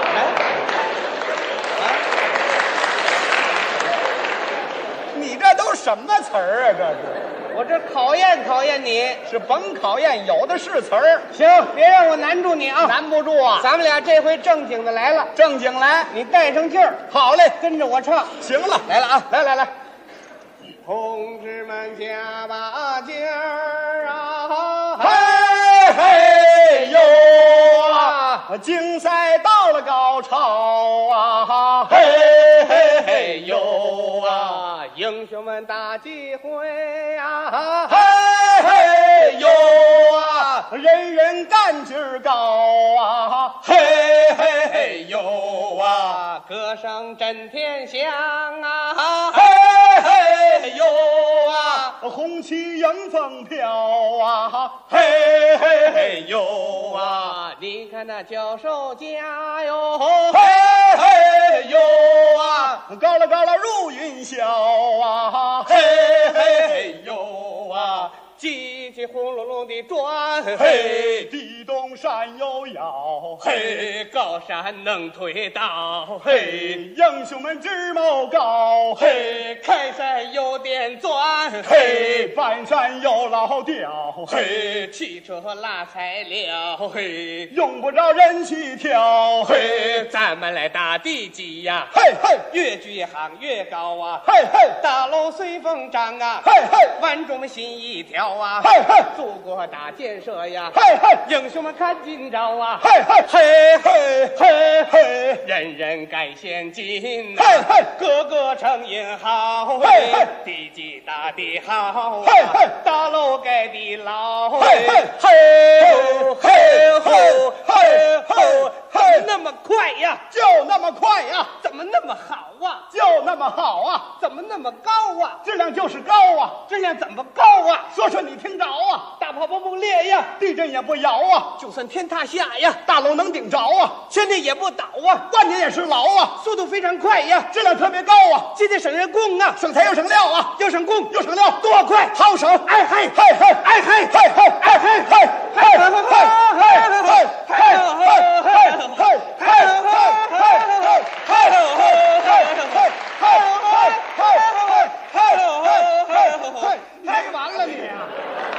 Speaker 6: 你这都什么词儿啊？这是。
Speaker 19: 我这考验你，
Speaker 6: 是甭考验，有的是词儿。
Speaker 19: 行，别让我难住你啊！
Speaker 6: 难不住啊！
Speaker 19: 咱们俩这回正经的来了，
Speaker 6: 正经来，
Speaker 19: 你带上劲儿。
Speaker 6: 好嘞，
Speaker 19: 跟着我唱。
Speaker 6: 行了，
Speaker 19: 来了啊！
Speaker 6: 来，
Speaker 19: 同志们加把劲儿啊！
Speaker 6: 嘿嘿呦啊！
Speaker 17: 竞赛到了高潮啊，嘿嘿嘿呦啊，英雄们大集会啊，嘿嘿呦啊，人人干劲儿高啊，嘿嘿嘿呦啊，歌声震天响啊，嘿嘿呦啊，红旗迎风飘啊，嘿嘿嘿呦啊，你看那教授家哟，嘿嘿呦啊，高了高了入云霄啊，嘿嘿嘿呦啊，机器轰隆隆地转，嘿，地动山又摇，嘿，高山能推倒，嘿，英雄们志谋高，嘿，开山有电钻，嘿，翻山有老雕，嘿，汽车拉材料，嘿，用不着人去挑，嘿，咱们来打地基呀，嘿嘿，越举行越高啊，嘿嘿，大楼随风张啊，嘿嘿，万众们心一条啊，嘿嘿，祖国大建设呀，嘿嘿，英雄们看今朝啊，嘿嘿嘿嘿嘿嘿，人人该先进，嘿嘿，个个成英豪，嘿嘿，地基打得好，嘿嘿，大楼盖得牢，嘿嘿嘿嘿嘿嘿嘿，那么快呀，就那么快呀，怎么那么好啊？就那么好啊，怎么那么高啊？质量就是高啊，质量怎么高啊？说说你听着啊，大炮不裂呀，地震也不摇啊，就算天塌下呀，大楼能顶着啊，千年也不倒啊，万年也是牢啊，速度非常快呀，质量特别高啊，既得省人工啊，省材又省料啊，又省工又省料，多快好省，哎嘿嘿嘿哎嘿嘿嘿哎嘿嘿嘿嘿嘿嘿嘿嘿完了你啊！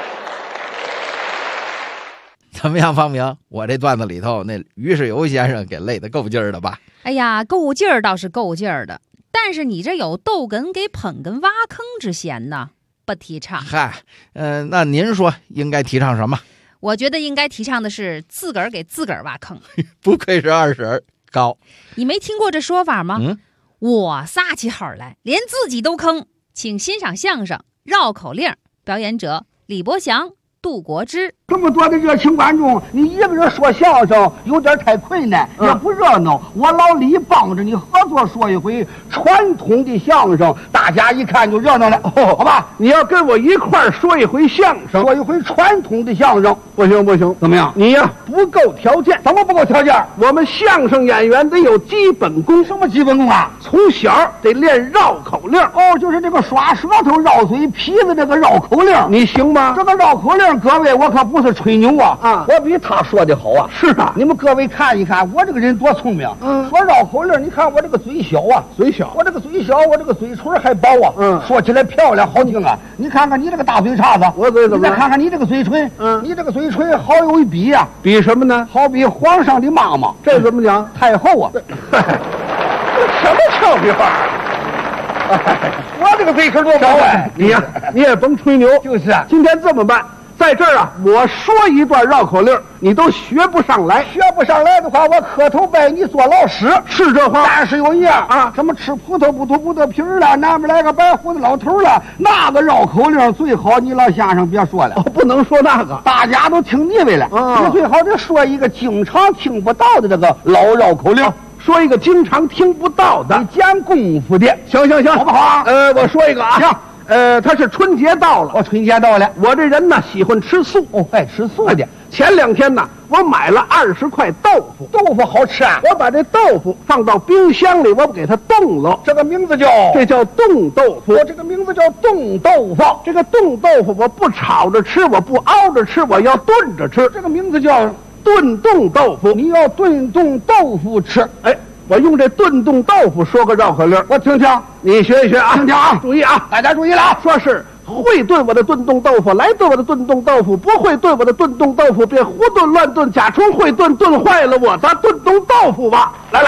Speaker 5: 怎么样，方明？我这段子里头，那于世友先生给累得够劲儿的吧？
Speaker 10: 哎呀，够劲儿倒是够劲儿的，但是你这有逗哏给捧哏挖坑之嫌呢，不提倡。
Speaker 5: 嗨，那您说应该提倡什么？
Speaker 10: 我觉得应该提倡的是自个儿给自个儿挖坑。
Speaker 5: 不愧是二婶高。
Speaker 10: 你没听过这说法吗？我撒起狠来，连自己都坑。请欣赏相声《绕口令》，表演者李伯祥、杜国之。
Speaker 9: 这么多的热情观众，你一个人说相声有点太困难，也不热闹。我老李帮着你合作说一回传统的相声，大家一看就热闹了。好吧，你要跟我一块儿说一回相声，说一回传统的相声。不行不行，怎么样？你呀不够条件。怎么不够条件？我们相声演员得有基本功。什么基本功啊？从小得练绕口令。哦，就是这个耍舌头、绕嘴皮子这个绕口令，你行吗？这个绕口令，各位我可不是吹牛啊！我比他说的好啊！是啊，你们各位看一看，我这个人多聪明。说绕口令，你看我这个嘴小啊，嘴小，我这个嘴小，我这个嘴唇还薄啊。说起来漂亮好听啊！你看看你这个大嘴叉子，我嘴怎么？你再看看你这个嘴唇，你这个嘴唇好有一比呀！比什么呢？好比皇上的妈妈。这怎么讲？太后啊！什么俏皮话？我这个嘴唇多薄啊！你呀，你也甭吹牛。就是啊，今天这么办。在这儿啊，我说一段绕口令，你都学不上来。学不上来的话，我磕头拜你做老师。是这话。但是有一样啊，什么吃葡萄不吐葡萄皮儿了，南边来个白胡子老头了，那个绕口令最好你老先生别说了。不能说那个，大家都听腻歪了。你最好得说一个经常听不到的这个老绕口令。说一个经常听不到的，讲功夫的。行，好不好？我说一个啊。行。他是春节到了，春节到了，我这人呢喜欢吃素，爱吃素的。前2天呢，我买了20块豆腐，豆腐好吃啊！我把这豆腐放到冰箱里，我给它冻了。这个名字叫冻豆腐。这个名字叫冻豆腐。这个冻豆腐我不炒着吃，我不熬着吃，我要炖着吃。这个名字叫炖冻豆腐。你要炖冻豆腐吃，我用这炖冻豆腐说个绕口令，我听听，你学一学啊！听啊，注意啊，大家注意了啊！说是会炖我的炖冻豆腐，来炖我的炖冻豆腐；不会炖我的炖冻豆腐，别胡炖乱炖，假充会炖，炖坏了我的炖冻豆腐吧！来，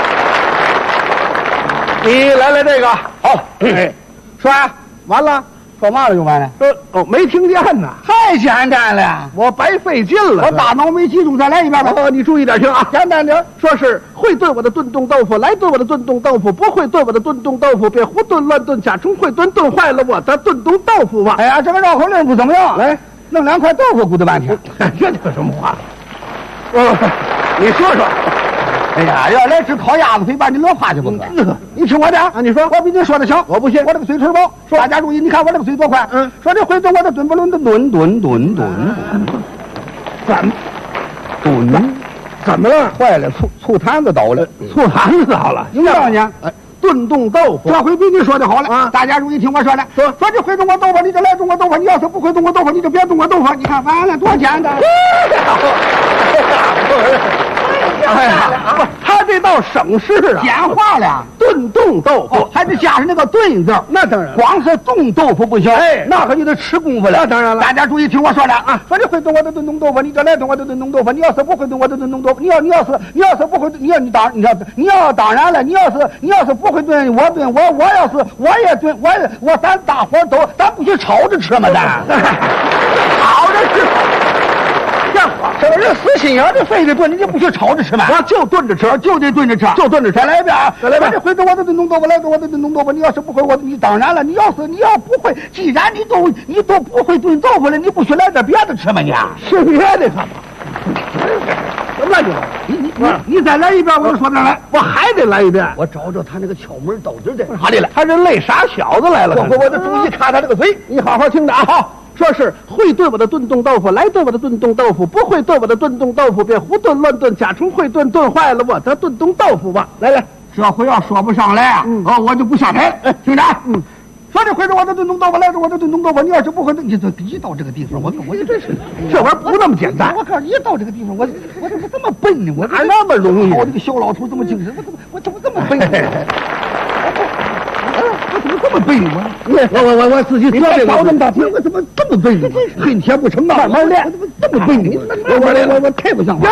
Speaker 9: 你来这个好，说呀，完了， 说嘛了就完了？
Speaker 20: 说没听见呢，
Speaker 9: 太简单了，
Speaker 20: 我白费劲了。
Speaker 9: 我大脑没集中，再来一遍吧。
Speaker 20: 你注意点听啊，简单点。说是会炖我的炖冻豆腐，来炖我的炖冻豆腐；不会炖我的炖冻豆腐，别胡炖乱炖，假充会炖，炖坏了我的炖冻豆腐吧。
Speaker 9: 哎呀，这个绕口令不怎么样。来，弄2块豆腐咕嘟半天，
Speaker 20: 这叫什么话？你说说。
Speaker 9: 哎呀，要来只烤鸭子，非把你乐趴去不可。你听我的啊，
Speaker 20: 你说
Speaker 9: 我比你说的强，
Speaker 20: 我不信。
Speaker 9: 我这个嘴唇薄，说大家注意，你看我这个嘴多快。说这回头我的蹲不蹲的蹲，
Speaker 20: 怎么了？
Speaker 9: 坏了，醋坛子倒了，
Speaker 20: 醋坛子倒了。
Speaker 9: 你告诉你，
Speaker 20: 炖冻豆腐，
Speaker 9: 这回比你说的好了啊！大家注意听我说的，说这会炖我豆腐，你就来炖我豆腐；你要是不会炖我豆腐，你就别炖我豆腐。你看完了，多简单！
Speaker 20: 哎呀，他这倒省事啊，
Speaker 9: 简化了。
Speaker 20: 炖冻豆腐
Speaker 9: 还得加上那个炖字，
Speaker 20: 那当然，
Speaker 9: 光是冻豆腐不行，
Speaker 20: 哎，
Speaker 9: 那可就得吃功夫了。
Speaker 20: 那当然了，
Speaker 9: 大家注意听我说的啊！说你会炖我的炖冻豆腐，你就来炖我的炖冻豆腐；你要是不会炖我的炖冻豆腐，你要是不会，当然了，你要是不会炖，我炖我要是我也炖我咱大伙都咱不许炒着吃吗？咱炒着吃。这个人死心眼的非得炖，你就不许炒着吃吗？
Speaker 20: 我就炖着吃，
Speaker 9: 就得炖着吃，
Speaker 20: 就炖着吃。
Speaker 9: 再来一遍啊！
Speaker 20: 再来一遍。
Speaker 9: 这回炖我的炖冻豆腐，来炖我的炖冻豆腐。你要是不会，你当然了，你要不会，既然你都不会炖豆腐了，你不许来点别的吃吗？你
Speaker 20: 吃别的干嘛？那就
Speaker 9: 你再来一遍，我就说哪来？
Speaker 20: 我还得来一遍。
Speaker 9: 我找找他那个敲门刀子的，
Speaker 20: 哪里来？他这累傻小子来了。
Speaker 9: 我得注意看他这个嘴。
Speaker 20: 你好好听着啊！好。说是会炖我的炖冻豆腐，来炖我的炖冻豆腐；不会炖我的炖冻豆腐，别胡炖乱炖，假充会炖，炖坏了我的炖冻豆腐吧。来，
Speaker 9: 这回要说不上来，我就不下台。听着，说这会炖我的炖冻豆腐，来炖我的炖冻豆腐。你要是不会，你一到这个地方，我真是
Speaker 20: 这玩意儿不那么简单。
Speaker 9: 我告诉你，一到这个地方，我怎么这么笨呢？我
Speaker 20: 哪那么容易？
Speaker 9: 我这个小老头这么精神，我怎么这么笨？我怎么这么笨呢？我自己说这个，我怎么这么笨呢？恨铁不成钢，慢慢练。我怎么这么笨呢？我太不像话。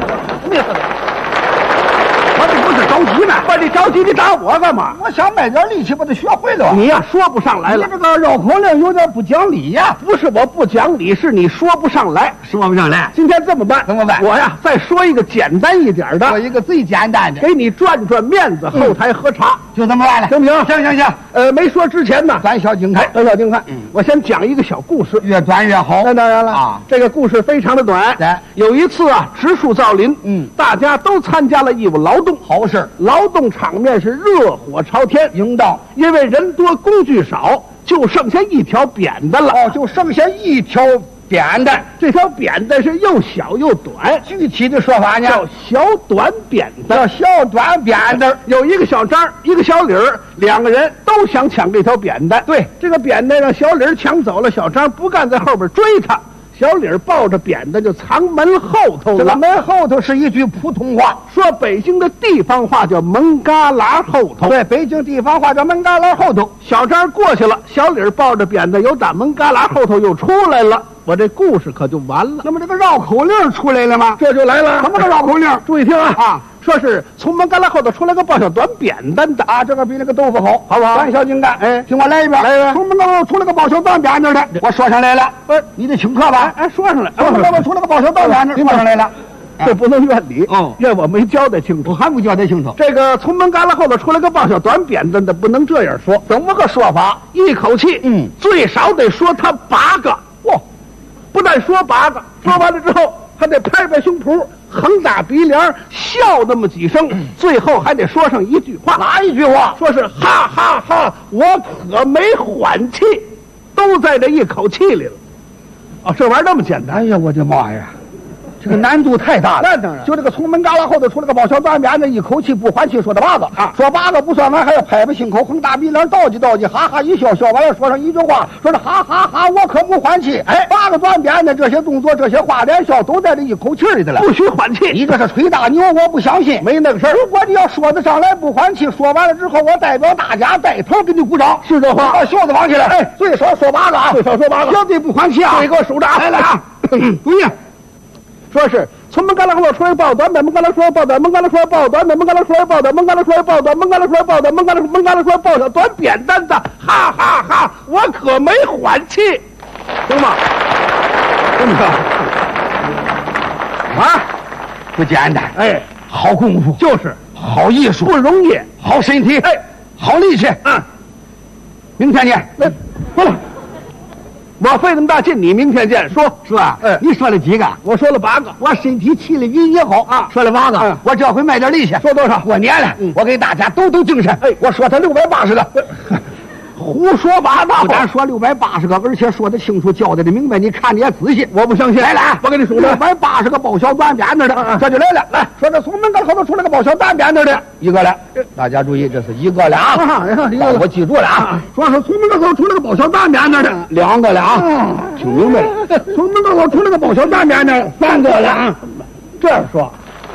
Speaker 20: 我这不是着急呢，我这着急你打我干嘛？
Speaker 9: 我想卖点力气把它学会了。
Speaker 20: 你呀说不上来了，
Speaker 9: 你这个绕口令有点不讲理呀。
Speaker 20: 不是我不讲理，是你说不上来。
Speaker 9: 说不上来。
Speaker 20: 今天这么办？
Speaker 9: 怎么办？
Speaker 20: 我呀再说一个简单一点的，
Speaker 9: 说一个最简单的，
Speaker 20: 给你转转面子，后台喝茶，
Speaker 9: 就这么办了，
Speaker 20: 行不行？
Speaker 9: 行。
Speaker 20: 没说之前呢，
Speaker 9: 短小精悍，
Speaker 20: 我先讲一个小故事，
Speaker 9: 越短越好。
Speaker 20: 那当然了啊，这个故事非常的短。有一次啊，植树造林，大家都参加了义务劳动，
Speaker 9: 好事。
Speaker 20: 劳动场面是热火朝天，
Speaker 9: 应当。
Speaker 20: 因为人多工具少，就剩下一条扁担了。
Speaker 9: 就剩下一条扁担。
Speaker 20: 这条扁担是又小又短，
Speaker 9: 具体的说法呢
Speaker 20: 叫小短扁担。
Speaker 9: 叫小短扁担。
Speaker 20: 有一个小张，一个小李儿，两个人都想抢这条扁担。
Speaker 9: 对，
Speaker 20: 这个扁担让小李儿抢走了，小张不干，在后边追他。小李儿抱着扁担就藏门后头了。
Speaker 9: 这个门后头是一句普通话，
Speaker 20: 说北京的地方话叫门旮旯后头。
Speaker 9: 对，北京地方话叫门旮旯后头。
Speaker 20: 小张过去了，小李儿抱着扁担由打门旮旯后头又出来了。我这故事可就完了。
Speaker 9: 那么这个绕口令出来了吗？
Speaker 20: 这就来了。
Speaker 9: 什么个绕口令？
Speaker 20: 注意听啊！说是从门旮旯后头出来个抱小短扁担的
Speaker 9: 啊，这个比那个豆腐好，
Speaker 20: 好不好？
Speaker 9: 短小精干。
Speaker 20: 哎，
Speaker 9: 听我来一遍。
Speaker 20: 来一遍。
Speaker 9: 从门旮旯出来个抱小短扁担的，我说上来了。
Speaker 20: 不是，
Speaker 9: 你得请客吧？
Speaker 20: 说上来。
Speaker 9: 从门旮旯出来个抱小短扁担，说上来了。
Speaker 20: 这不能怨你，这我没交代清楚，
Speaker 9: 我还不交代清楚。
Speaker 20: 这个从门旮旯后头出来个抱小短扁担的，不能这样说。怎么个说法？一口气，最少得说他8个。不但说8个，说完了之后还得拍拍胸脯，横打鼻梁，笑那么几声，最后还得说上一句话。
Speaker 9: 哪一句话？
Speaker 20: 说是哈哈哈，我可没缓气，都在这一口气里了。这玩意儿那么简单。
Speaker 9: 哎呀，我的妈呀！这个难度太大了。
Speaker 20: 那当然，
Speaker 9: 就这个从门旮旯后头出了个抱小短扁担，一口气不缓气说的8个啊，说8个不算完，还要拍拍心口，横大鼻梁，倒计，哈哈一笑，笑完了说上一句话，说是哈哈哈，我可不缓气。哎，8个短扁担，这些动作，这些话连笑都在这一口气里的了，
Speaker 20: 不许缓气。
Speaker 9: 你这是吹大牛，我不相信，
Speaker 20: 没那个事儿。
Speaker 9: 如果你要说得上来不缓气，说完了之后，我代表大家带头给你鼓掌。
Speaker 20: 是这话，
Speaker 9: 把袖子绑起来。哎，最少说8个啊，
Speaker 20: 最少说8个，
Speaker 9: 绝对不缓气啊！
Speaker 20: 对，给我数着啊！
Speaker 9: 来啊，注意。
Speaker 20: 说是从门旮旯后出来报短，北门旮旯出来报短，门旮旯出来报短，北门旮旯出来报短，门旮旯出来报短，门旮旯出来报短，门旮旯出来报小短扁担的，哈哈哈！我可没缓气，行吗？行不行？啊，不简单，哎，好功夫，就是好艺术，不容易，好身体，哎，好力气，明天见，来，过来。我费那么大劲，你明天见。说是吧？你说了几个？我说了8个。我身体气力比你好啊，说了8个。我这回卖点力气。说多少？过年了，我给大家抖抖精神。哎，我说他680个。胡说八道！不但说680个，而且说得清楚，交代的明白。你看你也仔细，我不相信。来了，我给你数了680个包小短扁担的，这就来了。来，说这从门口头出来个包小短扁担的，1个了。大家注意，这是1个了啊！我记住了啊！说是从门口头出来个包小短扁担的，2个了啊！听明白了？从门口头出来个包小短扁担的，3个了啊！这样说，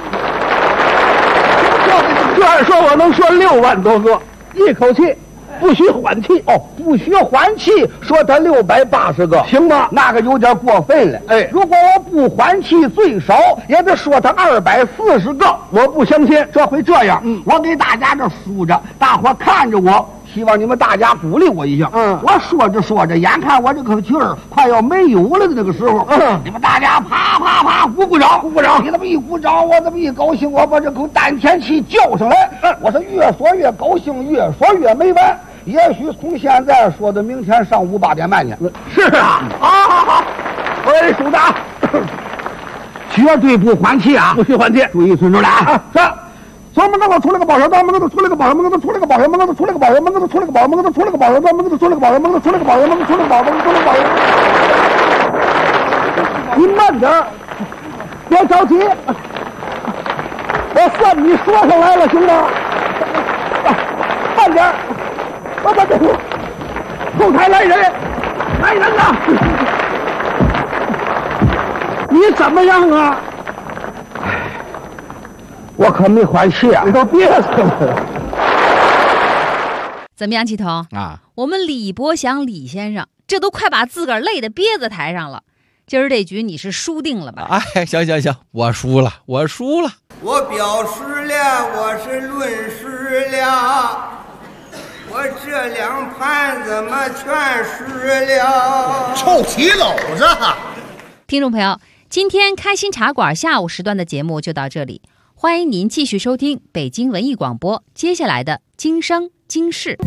Speaker 20: 我能说6万多个，一口气。不许缓气哦，不许缓气，说他680个，行吗？那个有点过分了。哎，如果我不缓气，最少也得说他240个。我不相信，这回这样，我给大家这数着，大伙看着我，希望你们大家鼓励我一下。我说着说着，眼看我这口气儿快要没有了的那个时候，你们大家啪啪啪鼓掌。你这么一鼓掌，我这么一高兴，我把这口丹田气叫上来，我是越说越高兴，越说越没完。也许从现在说到明天上午8点半去。是啊，好，我给你数着啊，绝对不缓气啊，不许缓气，注意存住了啊！是，从门口头出来个包小短，门口头出来个包小，门口头出来个包小，门口头出来个包小，门口头出来个包，门口头出来个包小短，门口头出来个包小，门口头出来个包小，门口头出来个包，门口头出来个包。你慢点，别着急，我算你说上来了，行吗？慢点。我把这后台来人呐！你怎么样啊？我可没缓气啊！你都憋死了。
Speaker 10: 怎么样，启彤
Speaker 5: 啊？
Speaker 10: 我们李伯祥李先生，这都快把自个儿累得憋在台上了。今儿这局你是输定了吧？
Speaker 5: 哎，行，我输了。
Speaker 14: 我表示了，我是论事了。我这2盘怎么全湿了？
Speaker 7: 臭棋篓子！
Speaker 10: 听众朋友，今天开心茶馆下午时段的节目就到这里，欢迎您继续收听北京文艺广播接下来的今生今世。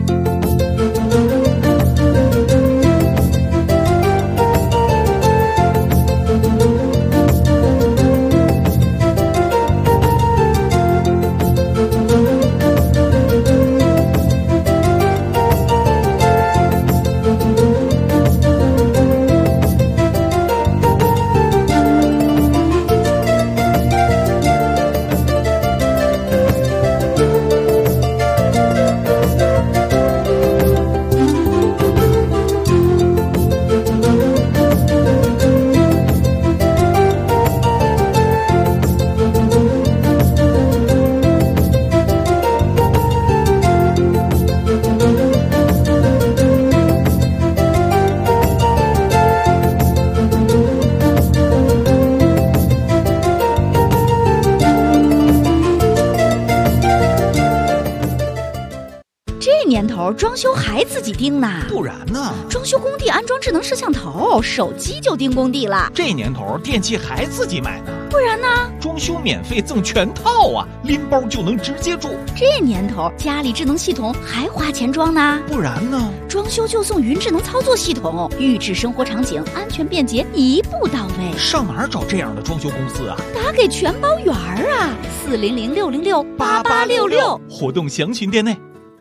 Speaker 1: 装修还自己盯呢？
Speaker 21: 不然呢？
Speaker 1: 装修工地安装智能摄像头，手机就盯工地了。
Speaker 21: 这年头电器还自己买呢？
Speaker 1: 不然呢？
Speaker 21: 装修免费赠全套啊，拎包就能直接住。
Speaker 1: 这年头家里智能系统还花钱装呢？
Speaker 21: 不然呢？
Speaker 1: 装修就送云智能操作系统，预制生活场景，安全便捷，一步到位。
Speaker 21: 上哪儿找这样的装修公司啊？
Speaker 1: 打给全包圆啊，400-606-8866，
Speaker 21: 活动详询店内。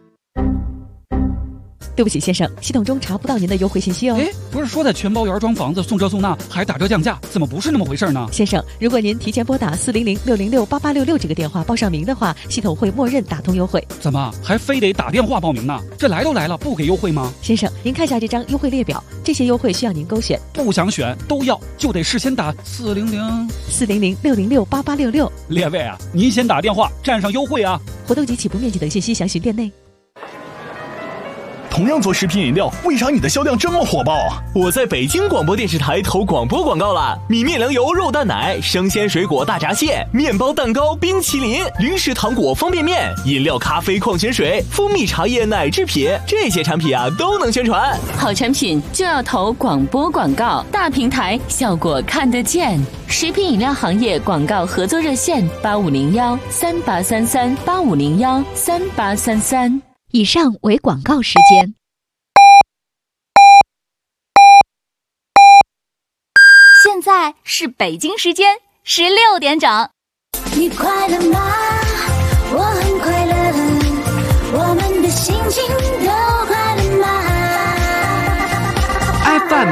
Speaker 22: 对不起，先生，系统中查不到您的优惠信息哦。
Speaker 15: 哎，不是说在全包圆装房子送这送那还打折降价，怎么不是那么回事呢？
Speaker 22: 先生，如果您提前拨打400-606-8866这个电话报上名的话，系统会默认打通优惠。
Speaker 15: 怎么还非得打电话报名呢？这来都来了，不给优惠吗？
Speaker 22: 先生，您看一下这张优惠列表，这些优惠需要您勾选。
Speaker 15: 不想选都要，就得事先打
Speaker 22: 400-606-8866。
Speaker 15: 列位啊，您先打电话占上优惠啊。
Speaker 22: 活动及起步面积等信息详询店内。
Speaker 21: 同样做食品饮料，为啥你的销量这么火爆啊？
Speaker 4: 我在北京广播电视台投广播广告了，米面粮油肉蛋奶、生鲜水果大闸蟹、面包蛋糕、冰淇淋、零食糖果、方便面、饮料、咖啡、矿泉水、蜂蜜茶叶、奶制品，这些产品啊都能宣传。
Speaker 2: 好产品就要投广播广告，大平台效果看得见。食品饮料行业广告合作热线8501-3833-8501-3833。
Speaker 1: 以上为广告时间。现在是北京时间16点整。
Speaker 12: 你快乐吗？我很快乐，我们的心情都快乐吗？
Speaker 3: FM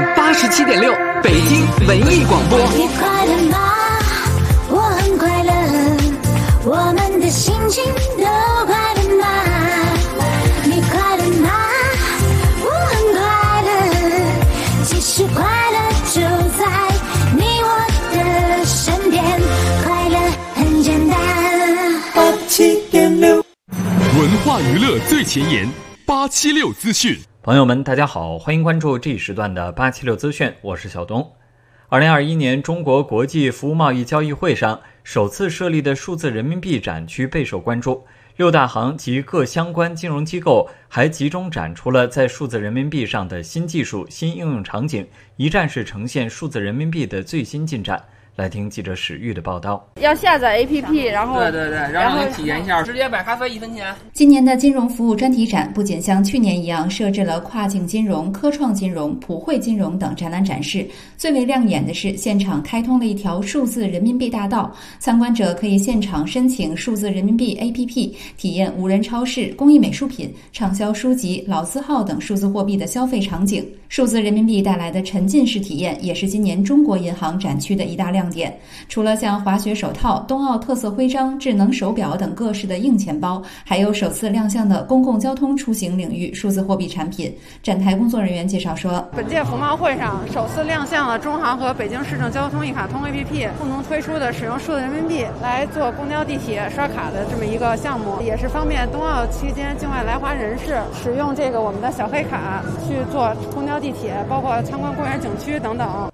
Speaker 3: 87.6北京文艺广播。
Speaker 12: 你快乐吗？我很快乐，我们的心情都快乐吗？你快乐吗？我很快乐，其实快乐就在你我的身边，快乐很简单。87.6
Speaker 16: 文化娱乐最前沿，876资讯。
Speaker 23: 朋友们，大家好，欢迎关注这一时段的876资讯，我是小东。2021年中国国际服务贸易交易会上首次设立的数字人民币展区备受关注，六大行及各相关金融机构还集中展出了在数字人民币上的新技术、新应用场景，一站式呈现数字人民币的最新进展。来听记者史玉的报道。
Speaker 24: 要下载 APP， 然后
Speaker 25: 对，让你体验一下，直接买咖啡1分钱。
Speaker 26: 今年的金融服务专题展不仅像去年一样设置了跨境金融、科创金融、普惠金融等展览展示，最为亮眼的是现场开通了一条数字人民币大道，参观者可以现场申请数字人民币 APP， 体验无人超市、工艺美术品、畅销书籍、老字号等数字货币的消费场景。数字人民币带来的沉浸式体验也是今年中国银行展区的一大亮点。除了像滑雪手套、冬奥特色徽章、智能手表等各式的硬钱包，还有首次亮相的公共交通出行领域数字货币产品。展台工作人员介绍说，
Speaker 24: 本届服贸会上首次亮相了中行和北京市政交通一卡通 APP 共同推出的使用数字人民币来做公交地铁刷卡的这么一个项目，也是方便冬奥期间境外来华人士使用这个我们的小黑卡去做公交地铁，包括参观公园景区等等。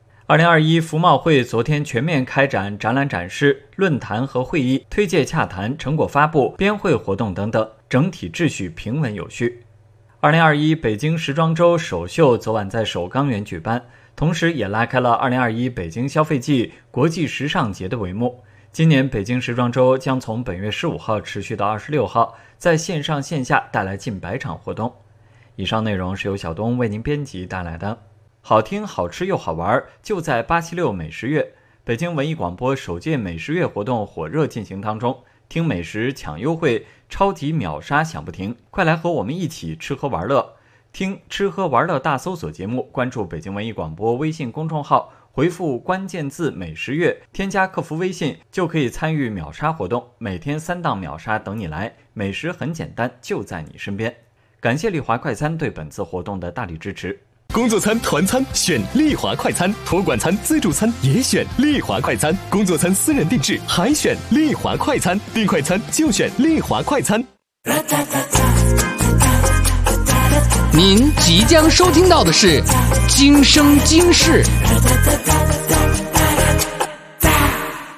Speaker 23: 2021服贸会昨天全面开展展览展示、论坛和会议、推介洽谈、成果发布、编会活动等等，整体秩序平稳有序。2021北京时装周首秀昨晚在首钢园举办，同时也拉开了2021北京消费季国际时尚节的帷幕。今年北京时装周将从本月15号持续到26号，在线上线下带来近100场活动。以上内容是由小东为您编辑带来的。好听、好吃又好玩，就在876美食月。北京文艺广播首届美食月活动火热进行当中，听美食抢优惠，超级秒杀享不停，快来和我们一起吃喝玩乐。听吃喝玩乐大搜索节目，关注北京文艺广播微信公众号，回复关键字美食月，添加客服微信就可以参与秒杀活动，每天3档秒杀等你来，美食很简单，就在你身边。感谢丽华快餐对本次活动的大力支持。
Speaker 16: 工作餐、团餐选丽华快餐，托管餐、自助餐也选丽华快餐，工作餐私人定制还选丽华快餐，订快餐就选丽华快餐。
Speaker 3: 您即将收听到的是《今生今世》。